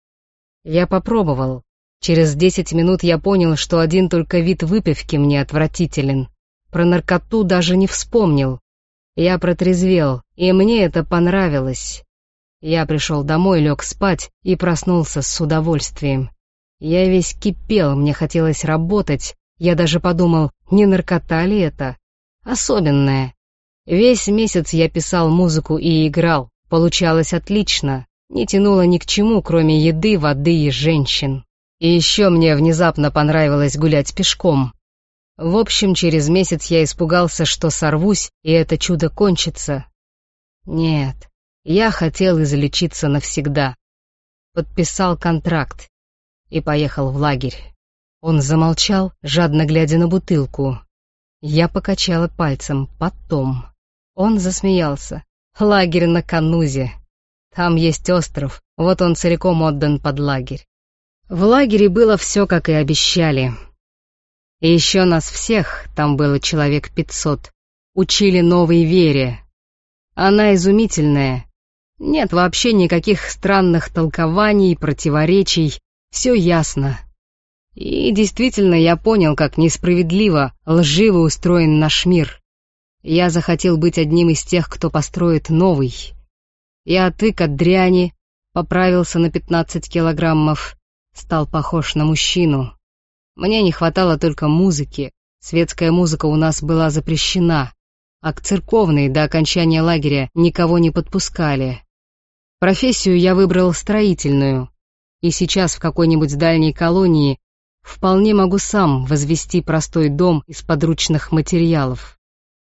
A: Я попробовал. Через десять минут я понял, что один только вид выпивки мне отвратителен. Про наркоту даже не вспомнил. Я протрезвел, и мне это понравилось. Я пришел домой, лег спать и проснулся с удовольствием. Я весь кипел, мне хотелось работать. Я даже подумал, не наркота ли это? Особенное. Весь месяц я писал музыку и играл. Получалось отлично. Не тянуло ни к чему, кроме еды, воды и женщин. И еще мне внезапно понравилось гулять пешком. В общем, через месяц я испугался, что сорвусь, и это чудо кончится. Нет, я хотел излечиться навсегда. Подписал контракт и поехал в лагерь. Он замолчал, жадно глядя на бутылку. Я покачала пальцем, потом. Он засмеялся. Лагерь на Канузе. Там есть остров, вот он целиком отдан под лагерь. В лагере было все, как и обещали. И еще нас всех, там было человек пятьсот, учили новой вере. Она изумительная. Нет вообще никаких странных толкований, противоречий. Все ясно. И действительно я понял, как несправедливо, лживо устроен наш мир. Я захотел быть одним из тех, кто построит новый. Я отвык от дряни, поправился на пятнадцать килограммов, стал похож на мужчину. Мне не хватало только музыки. Светская музыка у нас была запрещена, а к церковной до окончания лагеря никого не подпускали. Профессию я выбрал строительную, и сейчас в какой-нибудь дальней колонии вполне могу сам возвести простой дом из подручных материалов.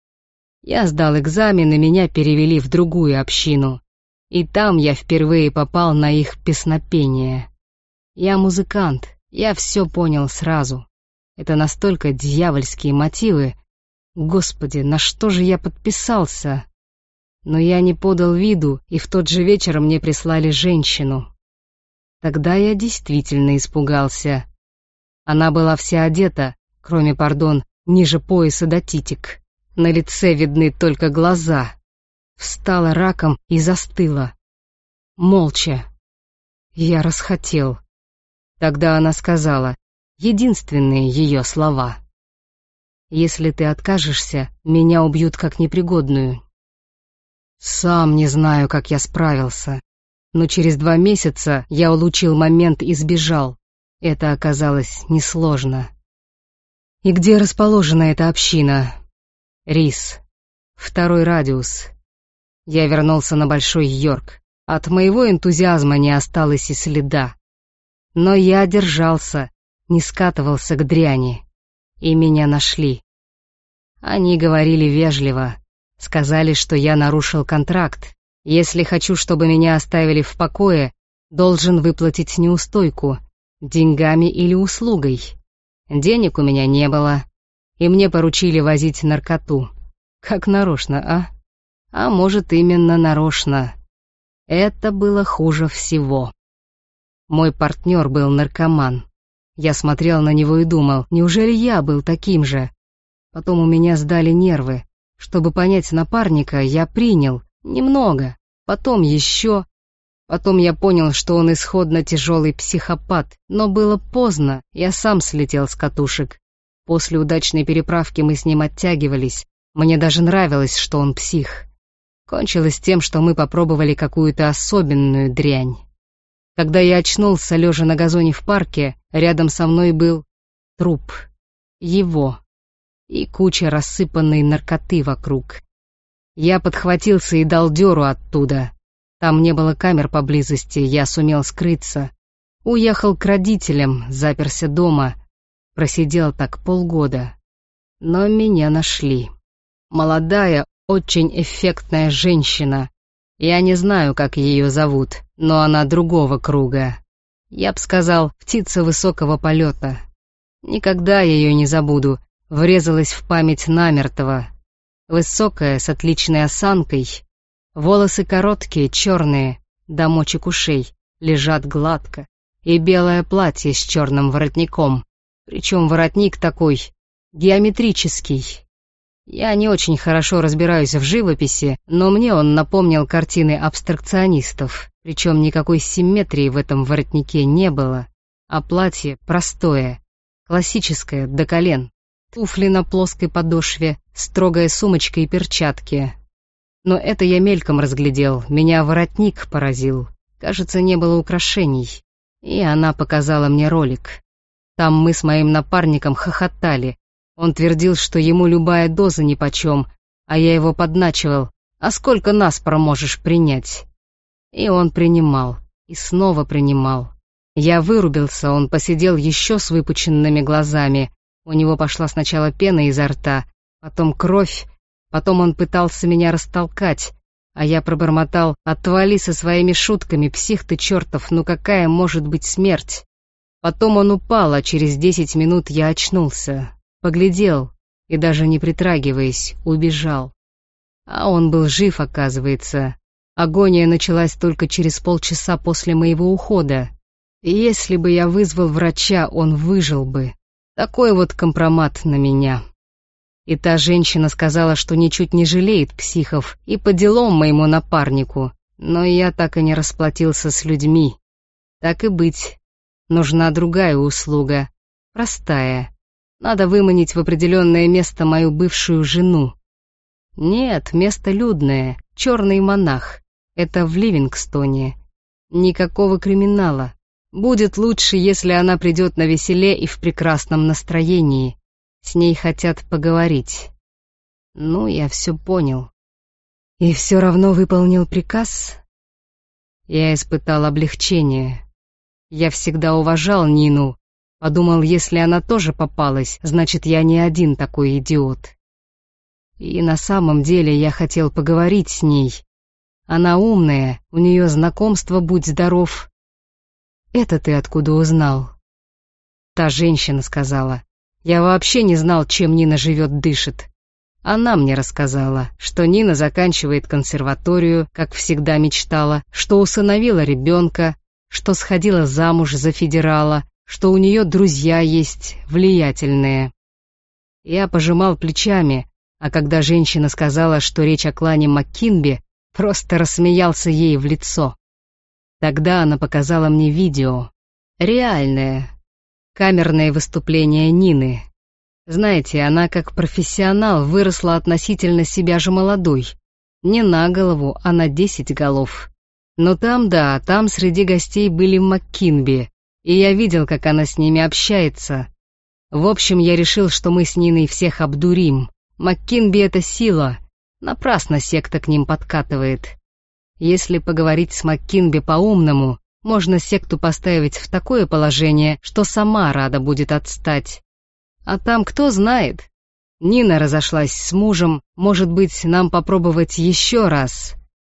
A: Я сдал экзамен, и меня перевели в другую общину, и там я впервые попал на их песнопение. Я музыкант, я все понял сразу. Это настолько дьявольские мотивы. Господи, на что же я подписался? Но я не подал виду, и в тот же вечер мне прислали женщину. Тогда я действительно испугался. Она была вся одета, кроме, пардон, ниже пояса до титик. На лице видны только глаза. Встала раком и застыла. Молча. Я расхотел. Тогда она сказала, единственные ее слова. «Если ты откажешься, меня убьют как непригодную». Сам не знаю, как я справился, но через два месяца я улучил момент и сбежал. Это оказалось несложно. И где расположена эта община? Рис. Второй радиус. Я вернулся на Большой Йорк. От моего энтузиазма не осталось и следа. Но я держался, не скатывался к дряни. И меня нашли. Они говорили вежливо. Сказали, что я нарушил контракт. Если хочу, чтобы меня оставили в покое, должен выплатить неустойку, деньгами или услугой. Денег у меня не было, и мне поручили возить наркоту. Как нарочно, а? А может, именно нарочно. Это было хуже всего. Мой партнер был наркоман. Я смотрел на него и думал, неужели я был таким же? Потом у меня сдали нервы. Чтобы понять напарника, я принял немного, потом еще. Потом я понял, что он исходно тяжелый психопат, но было поздно, я сам слетел с катушек. После удачной переправки мы с ним оттягивались. Мне даже нравилось, что он псих. Кончилось тем, что мы попробовали какую-то особенную дрянь. Когда я очнулся, лежа на газоне в парке, рядом со мной был труп. Его. И куча рассыпанной наркоты вокруг. Я подхватился и дал дёру оттуда. Там не было камер поблизости, я сумел скрыться. Уехал к родителям, заперся дома. Просидел так полгода. Но меня нашли. Молодая, очень эффектная женщина. Я не знаю, как ее зовут, но она другого круга. Я б сказал, птица высокого полета. Никогда ее не забуду, врезалась в память намертво. Высокая, с отличной осанкой, волосы короткие, черные, до мочек ушей, лежат гладко, и белое платье с черным воротником, причем воротник такой геометрический. Я не очень хорошо разбираюсь в живописи, но мне он напомнил картины абстракционистов, причем никакой симметрии в этом воротнике не было, а платье простое, классическое, до колен, туфли на плоской подошве, строгая сумочка и перчатки. Но это я мельком разглядел, меня воротник поразил, кажется, не было украшений, и она показала мне ролик. Там мы с моим напарником хохотали. Он твердил, что ему любая доза нипочем, а я его подначивал: «А сколько наспора можешь принять?» И он принимал, и снова принимал. Я вырубился, он посидел еще с выпученными глазами. У него пошла сначала пена изо рта, потом кровь, потом он пытался меня растолкать, а я пробормотал: «Отвали со своими шутками, псих ты чертов, ну какая может быть смерть?» Потом он упал, а через десять минут я очнулся. Поглядел и, даже не притрагиваясь, убежал. А он был жив, оказывается. Агония началась только через полчаса после моего ухода. И если бы я вызвал врача, он выжил бы. Такой вот компромат на меня. И та женщина сказала, что ничуть не жалеет психов, и по делам моему напарнику. Но я так и не расплатился с людьми. Так и быть. Нужна другая услуга. Простая. Надо выманить в определенное место мою бывшую жену. Нет, место людное, черный монах. Это в Ливингстоне. Никакого криминала. Будет лучше, если она придет на веселе и в прекрасном настроении. С ней хотят поговорить. Ну, я все понял. И все равно выполнил приказ. Я испытал облегчение. Я всегда уважал Нину. Подумал, если она тоже попалась, значит, я не один такой идиот. И на самом деле я хотел поговорить с ней. Она умная, у нее знакомство, будь здоров. Это ты откуда узнал? Та женщина сказала. Я вообще не знал, чем Нина живет, дышит. Она мне рассказала, что Нина заканчивает консерваторию, как всегда мечтала, что усыновила ребенка, что сходила замуж за федерала, что у нее друзья есть, влиятельные. Я пожимал плечами, а когда женщина сказала, что речь о клане Маккинби, просто рассмеялся ей в лицо. Тогда она показала мне видео. Реальное. Камерное выступление Нины. Знаете, она как профессионал выросла относительно себя же молодой. Не на голову, а на десять голов. Но там, да, там среди гостей были Маккинби, и я видел, как она с ними общается. В общем, я решил, что мы с Ниной всех обдурим. Маккинби — это сила. Напрасно секта к ним подкатывает. Если поговорить с Маккинби по-умному, можно секту поставить в такое положение, что сама рада будет отстать. А там кто знает? Нина разошлась с мужем, может быть, нам попробовать еще раз.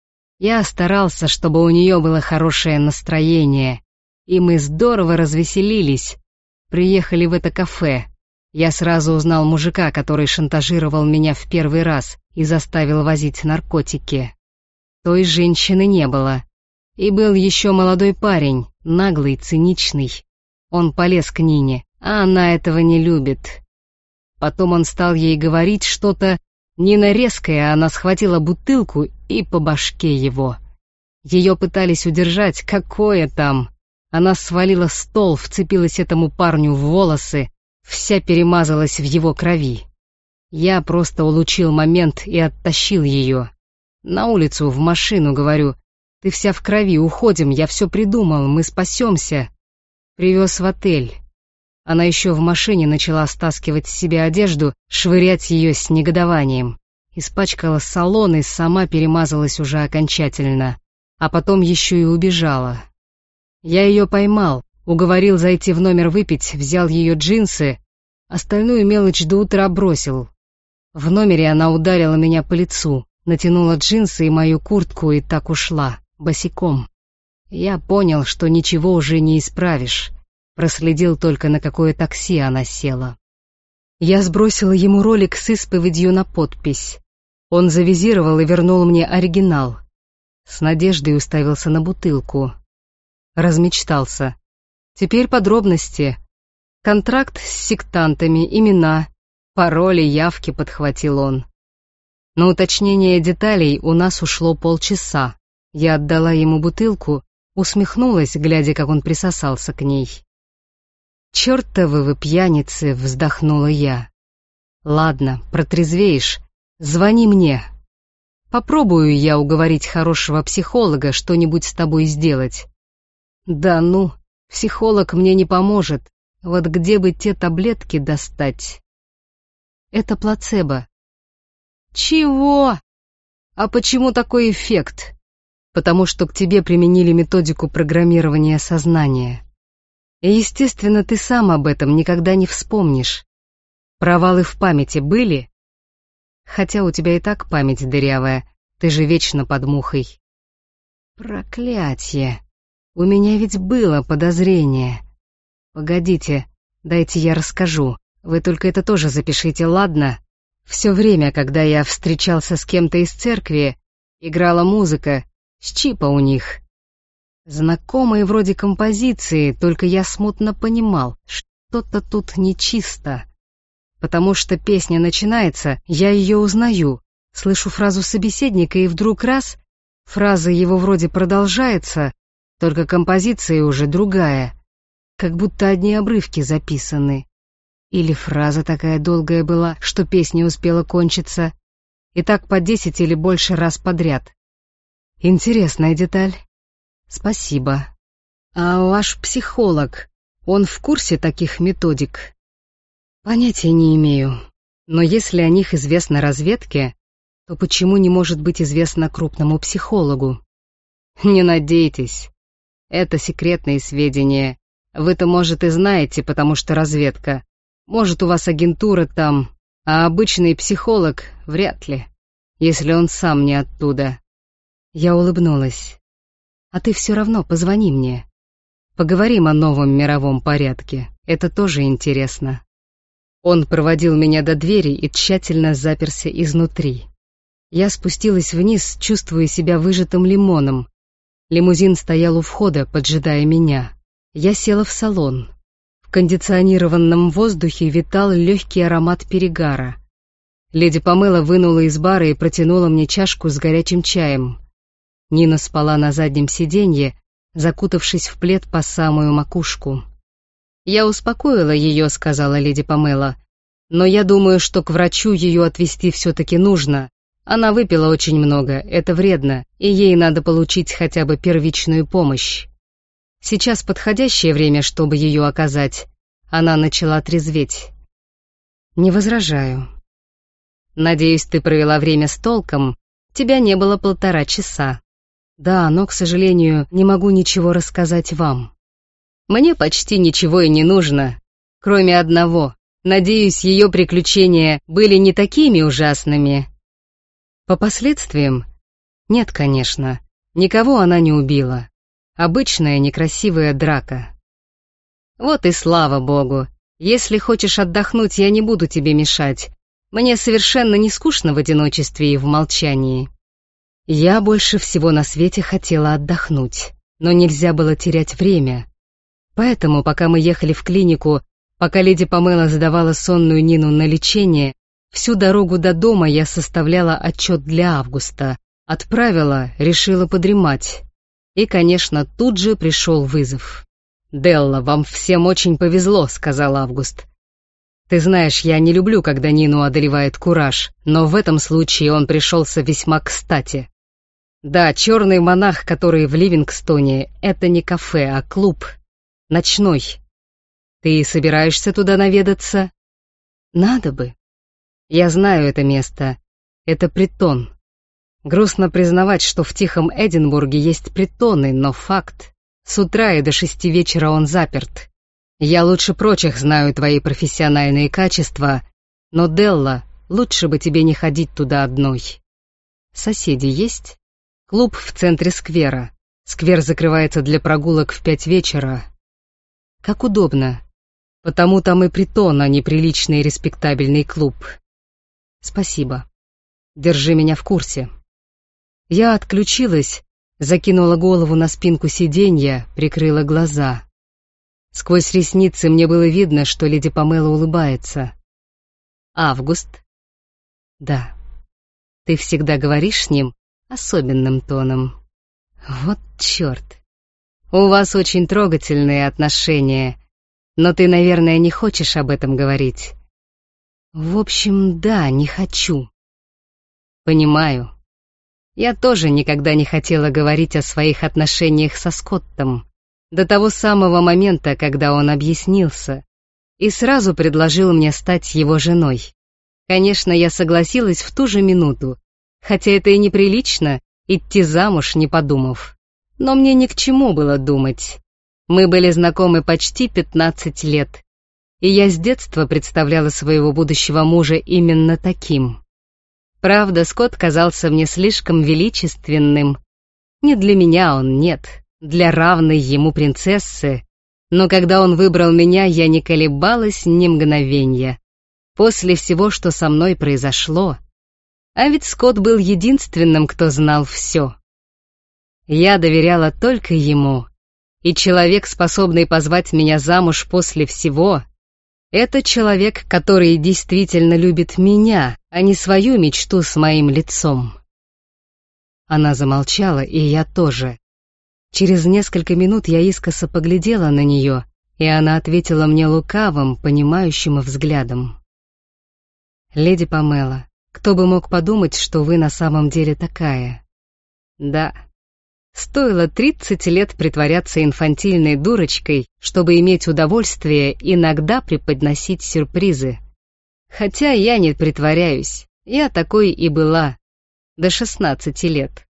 A: Я старался, чтобы у нее было хорошее настроение, и мы здорово развеселились. Приехали в это кафе. Я сразу узнал мужика, который шантажировал меня в первый раз и заставил возить наркотики. Той женщины не было. И был еще молодой парень, наглый, циничный. Он полез к Нине, а она этого не любит. Потом он стал ей говорить что-то. Нина резкая, она схватила бутылку и по башке его. Ее пытались удержать, какое там. Она свалила стол, вцепилась этому парню в волосы, вся перемазалась в его крови. Я просто улучил момент и оттащил ее. На улицу, в машину, говорю: «Ты вся в крови, уходим, я все придумал, мы спасемся». Привез в отель. Она еще в машине начала стаскивать с себя одежду, швырять ее с негодованием. Испачкала салон и сама перемазалась уже окончательно. А потом еще и убежала. Я ее поймал, Уговорил зайти в номер выпить, взял ее джинсы, остальную мелочь до утра бросил. В номере она ударила меня по лицу, натянула джинсы и мою куртку и так ушла, босиком. Я понял, что ничего уже не исправишь, проследил только, на какое такси она села. Я сбросила ему ролик с исповедью на подпись. Он завизировал и вернул мне оригинал. С надеждой уставился на бутылку. Размечтался. Теперь подробности. Контракт с сектантами, имена, пароли, явки, подхватил он. На уточнение деталей у нас ушло полчаса. Я отдала ему бутылку, усмехнулась, глядя, как он присосался к ней. «Чёртовы вы пьяницы!» — вздохнула я. «Ладно, протрезвеешь, звони мне. Попробую я уговорить хорошего психолога что-нибудь с тобой сделать». «Да ну, психолог мне не поможет. Вот где бы те таблетки достать?» «Это плацебо». «Чего? А почему такой эффект?» «Потому что к тебе применили методику программирования сознания. И, естественно, ты сам об этом никогда не вспомнишь. Провалы в памяти были? Хотя у тебя и так память дырявая, ты же вечно под мухой». «Проклятье! У меня ведь было подозрение. Погодите, дайте я расскажу. Вы только это тоже запишите, ладно? Все время, когда я встречался с кем-то из церкви, играла музыка, с чипа у них. Знакомые вроде композиции, только я смутно понимал, что-то тут нечисто. Потому что песня начинается, я ее узнаю, слышу фразу собеседника, и вдруг раз, фраза его вроде продолжается, только композиция уже другая, как будто одни обрывки записаны. Или фраза такая долгая была, что песня успела кончиться, и так по десять или больше раз подряд. Интересная деталь. Спасибо. А ваш психолог, он в курсе таких методик? Понятия не имею. Но если о них известно разведке, то почему не может быть известно крупному психологу? Не надейтесь. Это секретные сведения. Вы-то, может, и знаете, потому что разведка. Может, у вас агентура там, а обычный психолог вряд ли, если он сам не оттуда. Я улыбнулась. А ты все равно позвони мне. Поговорим о новом мировом порядке. Это тоже интересно. Он проводил меня до двери и тщательно заперся изнутри. Я спустилась вниз, чувствуя себя выжатым лимоном. Лимузин стоял у входа, поджидая меня. Я села в салон. В кондиционированном воздухе витал легкий аромат перегара. Леди Памела вынула из бара и протянула мне чашку с горячим чаем. Нина спала на заднем сиденье, закутавшись в плед по самую макушку. «Я успокоила ее», — сказала леди Памела, «но я думаю, что к врачу ее отвезти все-таки нужно. Она выпила очень много, это вредно, и ей надо получить хотя бы первичную помощь. Сейчас подходящее время, чтобы ее оказать». Она начала трезветь. «Не возражаю». «Надеюсь, ты провела время с толком. Тебя не было полтора часа». «Да, но, к сожалению, не могу ничего рассказать вам». «Мне почти ничего и не нужно, кроме одного. Надеюсь, ее приключения были не такими ужасными». «По последствиям? Нет, конечно. Никого она не убила. Обычная некрасивая драка». «Вот и слава богу. Если хочешь отдохнуть, я не буду тебе мешать. Мне совершенно не скучно в одиночестве и в молчании». Я больше всего на свете хотела отдохнуть, но нельзя было терять время. Поэтому, пока мы ехали в клинику, пока леди Памела сдавала сонную Нину на лечение, всю дорогу до дома я составляла отчет для Августа, отправила, решила подремать. И, конечно, тут же пришел вызов. «Делла, вам всем очень повезло», — сказал Август. «Ты знаешь, я не люблю, когда Нину одолевает кураж, но в этом случае он пришелся весьма кстати. Да, черный монах, который в Ливингстоне, это не кафе, а клуб. Ночной. Ты собираешься туда наведаться?» «Надо бы. Я знаю это место. Это притон. Грустно признавать, что в тихом Эдинбурге есть притоны, но факт. С утра и до шести вечера он заперт. Я лучше прочих знаю твои профессиональные качества, но, Делла, лучше бы тебе не ходить туда одной. Соседи есть? Клуб в центре сквера. Сквер закрывается для прогулок в пять вечера. Как удобно. Потому там и притон, а не приличный и респектабельный клуб. Спасибо. Держи меня в курсе. Я отключилась, закинула голову на спинку сиденья, прикрыла глаза. Сквозь ресницы мне было видно, что леди Памела улыбается. Август? Да. Ты всегда говоришь с ним особенным тоном. Вот черт. У вас очень трогательные отношения, но ты, наверное, не хочешь об этом говорить. В общем, да, не хочу. Понимаю. Я тоже никогда не хотела говорить о своих отношениях со Скоттом, до того самого момента, когда он объяснился, и сразу предложил мне стать его женой. Конечно, я согласилась в ту же минуту, хотя это и неприлично, идти замуж, не подумав. Но мне ни к чему было думать. Мы были знакомы почти пятнадцать лет, и я с детства представляла своего будущего мужа именно таким. Правда, Скотт казался мне слишком величественным. Не для меня он, нет, для равной ему принцессы. Но когда он выбрал меня, я не колебалась ни мгновенья. После всего, что со мной произошло. А ведь Скотт был единственным, кто знал все. Я доверяла только ему. И человек, способный позвать меня замуж после всего, это человек, который действительно любит меня, а не свою мечту с моим лицом. Она замолчала, и я тоже. Через несколько минут я искоса поглядела на нее, и она ответила мне лукавым, понимающим взглядом. «Леди Памела, кто бы мог подумать, что вы на самом деле такая?» «Да». Стоило тридцать лет притворяться инфантильной дурочкой, чтобы иметь удовольствие иногда преподносить сюрпризы. Хотя я не притворяюсь, я такой и была, до шестнадцати лет.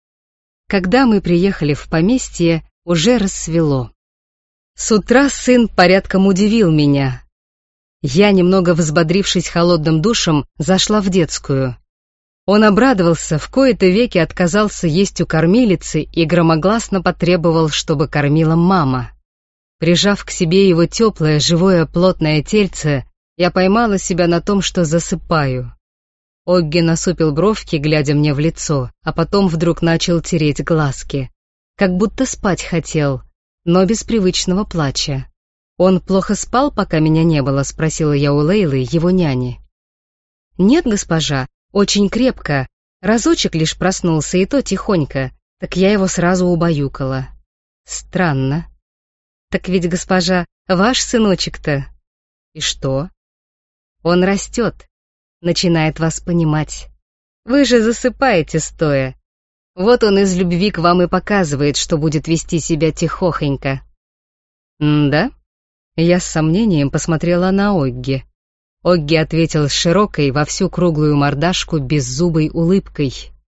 A: Когда мы приехали в поместье, уже рассвело. С утра сын порядком удивил меня. Я, немного взбодрившись холодным душем, зашла в детскую. Он обрадовался, в кои-то веки отказался есть у кормилицы и громогласно потребовал, чтобы кормила мама. Прижав к себе его теплое, живое, плотное тельце, я поймала себя на том, что засыпаю. Огги насупил бровки, глядя мне в лицо, а потом вдруг начал тереть глазки. Как будто спать хотел, но без привычного плача. «Он плохо спал, пока меня не было?» — спросила я у Лейлы, его няни. «Нет, госпожа. Очень крепко. Разочек лишь проснулся, и то тихонько. Так я его сразу убаюкала. Странно. Так ведь, госпожа, ваш сыночек-то. И что? Он растет, начинает вас понимать. Вы же засыпаете стоя. Вот он из любви к вам и показывает, что будет вести себя тихохонько. М-да? Я с сомнением посмотрела на Огги. Огги ответил с широкой во всю круглую мордашку беззубой улыбкой.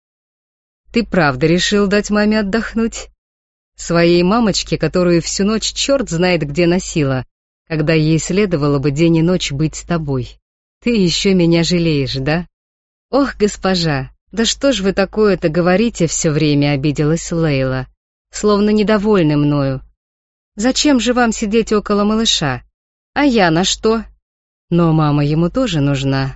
A: «Ты правда решил дать маме отдохнуть? Своей мамочке, которую всю ночь черт знает где носила, когда ей следовало бы день и ночь быть с тобой. Ты еще меня жалеешь, да?» «Ох, госпожа, да что ж вы такое-то говорите все время?» — обиделась Лейла, словно недовольны мною. «Зачем же вам сидеть около малыша? А я на что?» Но мама ему тоже нужна.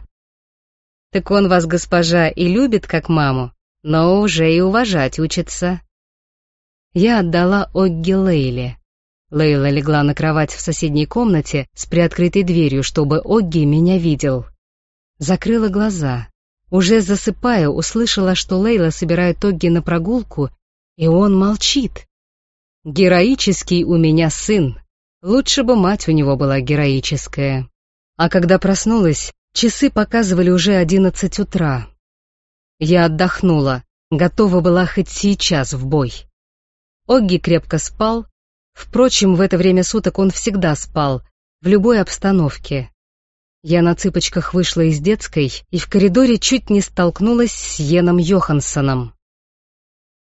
A: Так он вас, госпожа, и любит как маму, но уже и уважать учится. Я отдала Огги Лейле. Лейла легла на кровать в соседней комнате с приоткрытой дверью, чтобы Огги меня видел. Закрыла глаза. Уже засыпая, услышала, что Лейла собирает Огги на прогулку, и он молчит. Героический у меня сын. Лучше бы мать у него была героическая. А когда проснулась, часы показывали уже одиннадцать утра. Я отдохнула, готова была хоть сейчас в бой. Огги крепко спал, впрочем, в это время суток он всегда спал, в любой обстановке. Я на цыпочках вышла из детской и в коридоре чуть не столкнулась с Йеном Йоханссоном.